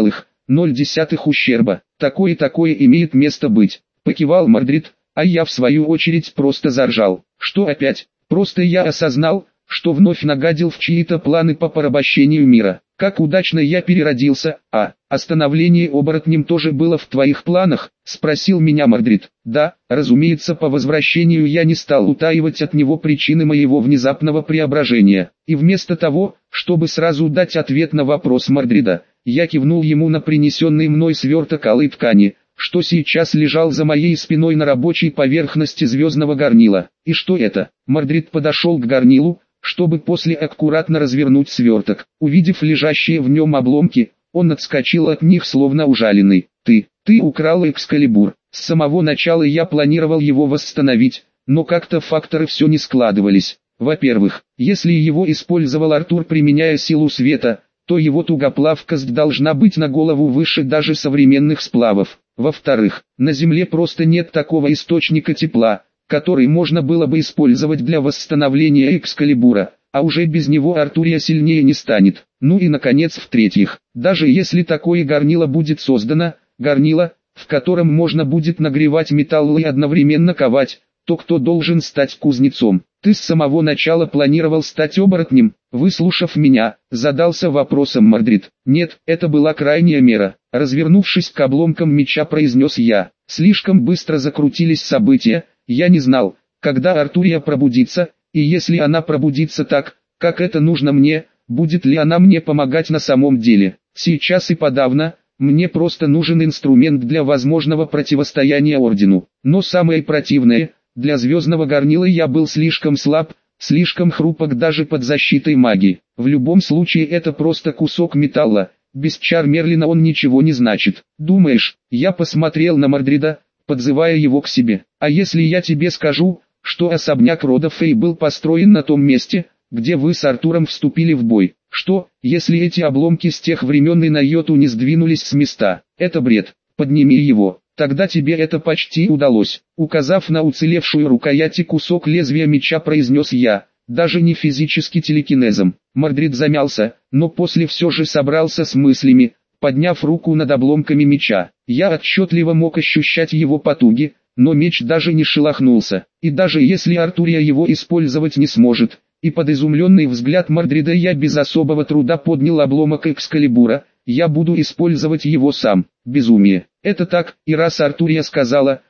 0,0 ущерба. Такое имеет место быть. Покивал Мордрид, а я в свою очередь просто заржал. Что опять? Просто я осознал, что вновь нагадил в чьи-то планы по порабощению мира. Как удачно я переродился, а остановление оборотнем тоже было в твоих планах? Спросил меня Мордрид. Да, разумеется, по возвращению я не стал утаивать от него причины моего внезапного преображения. И вместо того, чтобы сразу дать ответ на вопрос Мордрида, я кивнул ему на принесенный мной сверток алой ткани, что сейчас лежал за моей спиной на рабочей поверхности звездного горнила. И что это? Мордрид подошел к горнилу, чтобы после аккуратно развернуть сверток. Увидев лежащие в нем обломки, он отскочил от них словно ужаленный. Ты украл Экскалибур. С самого начала я планировал его восстановить, но как-то факторы все не складывались. Во-первых, если его использовал Артур, применяя силу света, то его тугоплавкость должна быть на голову выше даже современных сплавов. Во-вторых, на Земле просто нет такого источника тепла, который можно было бы использовать для восстановления Экскалибура, а уже без него Артурия сильнее не станет. Ну и наконец, в-третьих, даже если такое горнило будет создано, горнило, в котором можно будет нагревать металл и одновременно ковать, то кто должен стать кузнецом? Ты с самого начала планировал стать оборотнем? Выслушав меня, задался вопросом Мордрид. Нет, это была крайняя мера. Развернувшись к обломкам меча, произнес я. Слишком быстро закрутились события, я не знал, когда Артурия пробудится, и если она пробудится так, как это нужно мне, будет ли она мне помогать на самом деле. Сейчас и подавно, мне просто нужен инструмент для возможного противостояния Ордену. Но самое противное, для звездного горнила я был слишком слаб, слишком хрупок даже под защитой магии. В любом случае это просто кусок металла, без чар Мерлина он ничего не значит. Думаешь? Я посмотрел на Мордрида, подзывая его к себе. А если я тебе скажу, что особняк рода Фей был построен на том месте, где вы с Артуром вступили в бой? Что, если эти обломки с тех времен и на йоту не сдвинулись с места? Это бред. Подними его. Тогда тебе это почти удалось. Указав на уцелевшую рукоять и кусок лезвия меча, произнес я, даже не физически, телекинезом. Мордрид замялся, но после все же собрался с мыслями, подняв руку над обломками меча. Я отчетливо мог ощущать его потуги, но меч даже не шелохнулся. И даже если Артурия его использовать не сможет, и под изумленный взгляд Мордрида я без особого труда поднял обломок Экскалибура, я буду использовать его сам. Безумие. Это так, и раз Артурия сказала,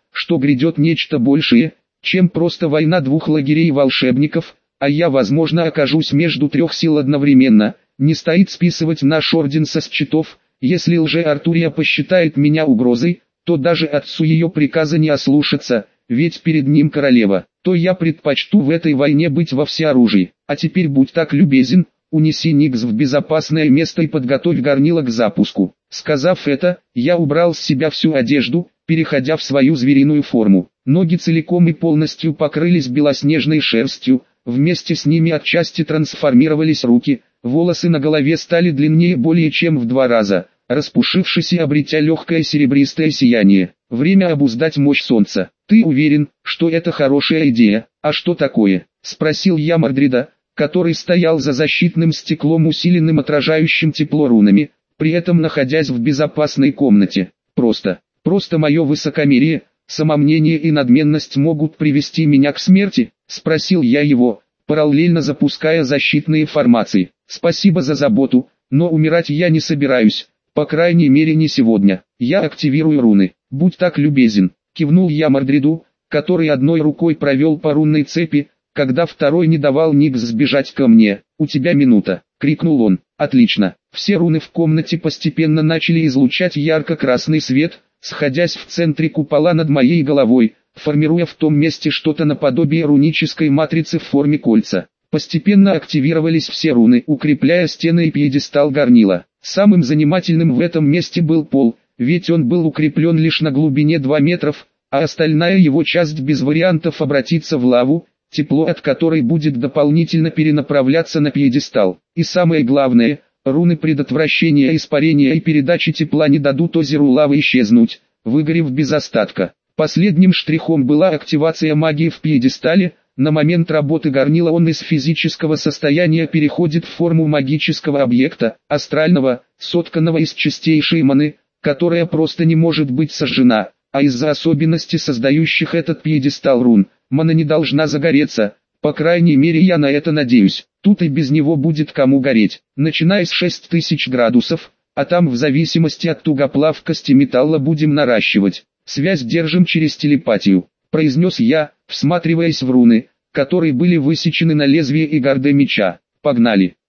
что грядет нечто большее, чем просто война двух лагерей волшебников, а я возможно окажусь между трех сил одновременно. Не стоит списывать наш орден со счетов. Если лже-Артурия посчитает меня угрозой, то даже отцу ее приказа не ослушаться, ведь перед ним королева, то я предпочту в этой войне быть во всеоружии. А теперь будь так любезен, унеси Никс в безопасное место и подготовь горнило к запуску. Сказав это, я убрал с себя всю одежду, переходя в свою звериную форму. Ноги целиком и полностью покрылись белоснежной шерстью, вместе с ними отчасти трансформировались руки, волосы на голове стали длиннее более чем в 2 раза, распушившись и обретя легкое серебристое сияние. Время обуздать мощь солнца. «Ты уверен, что это хорошая идея? А что такое?» — спросил я Мордрида, который стоял за защитным стеклом, усиленным отражающим тепло рунами, при этом находясь в безопасной комнате. Просто мое высокомерие, самомнение и надменность могут привести меня к смерти?» — спросил я его, параллельно запуская защитные формации. «Спасибо за заботу, но умирать я не собираюсь, по крайней мере не сегодня. Я активирую руны. Будь так любезен», — кивнул я Мордриду, который одной рукой провел по рунной цепи, когда второй не давал Никс сбежать ко мне. «У тебя минута», — крикнул он. «Отлично». Все руны в комнате постепенно начали излучать ярко-красный свет, сходясь в центре купола над моей головой, формируя в том месте что-то наподобие рунической матрицы в форме кольца. Постепенно активировались все руны, укрепляя стены и пьедестал горнила. Самым занимательным в этом месте был пол, ведь он был укреплен лишь на глубине 2 метров, а остальная его часть без вариантов обратится в лаву, тепло от которой будет дополнительно перенаправляться на пьедестал. И самое главное, руны предотвращения испарения и передачи тепла не дадут озеру лавы исчезнуть, выгорев без остатка. Последним штрихом была активация магии в пьедестале. На момент работы горнила он из физического состояния переходит в форму магического объекта, астрального, сотканного из чистейшей маны, которая просто не может быть сожжена, а из-за особенностей создающих этот пьедестал рун, мана не должна загореться, по крайней мере я на это надеюсь. Тут и без него будет кому гореть, начиная с 6000 градусов, а там в зависимости от тугоплавкости металла будем наращивать. Связь держим через телепатию, произнес я, всматриваясь в руны, которые были высечены на лезвие и горде меча. Погнали.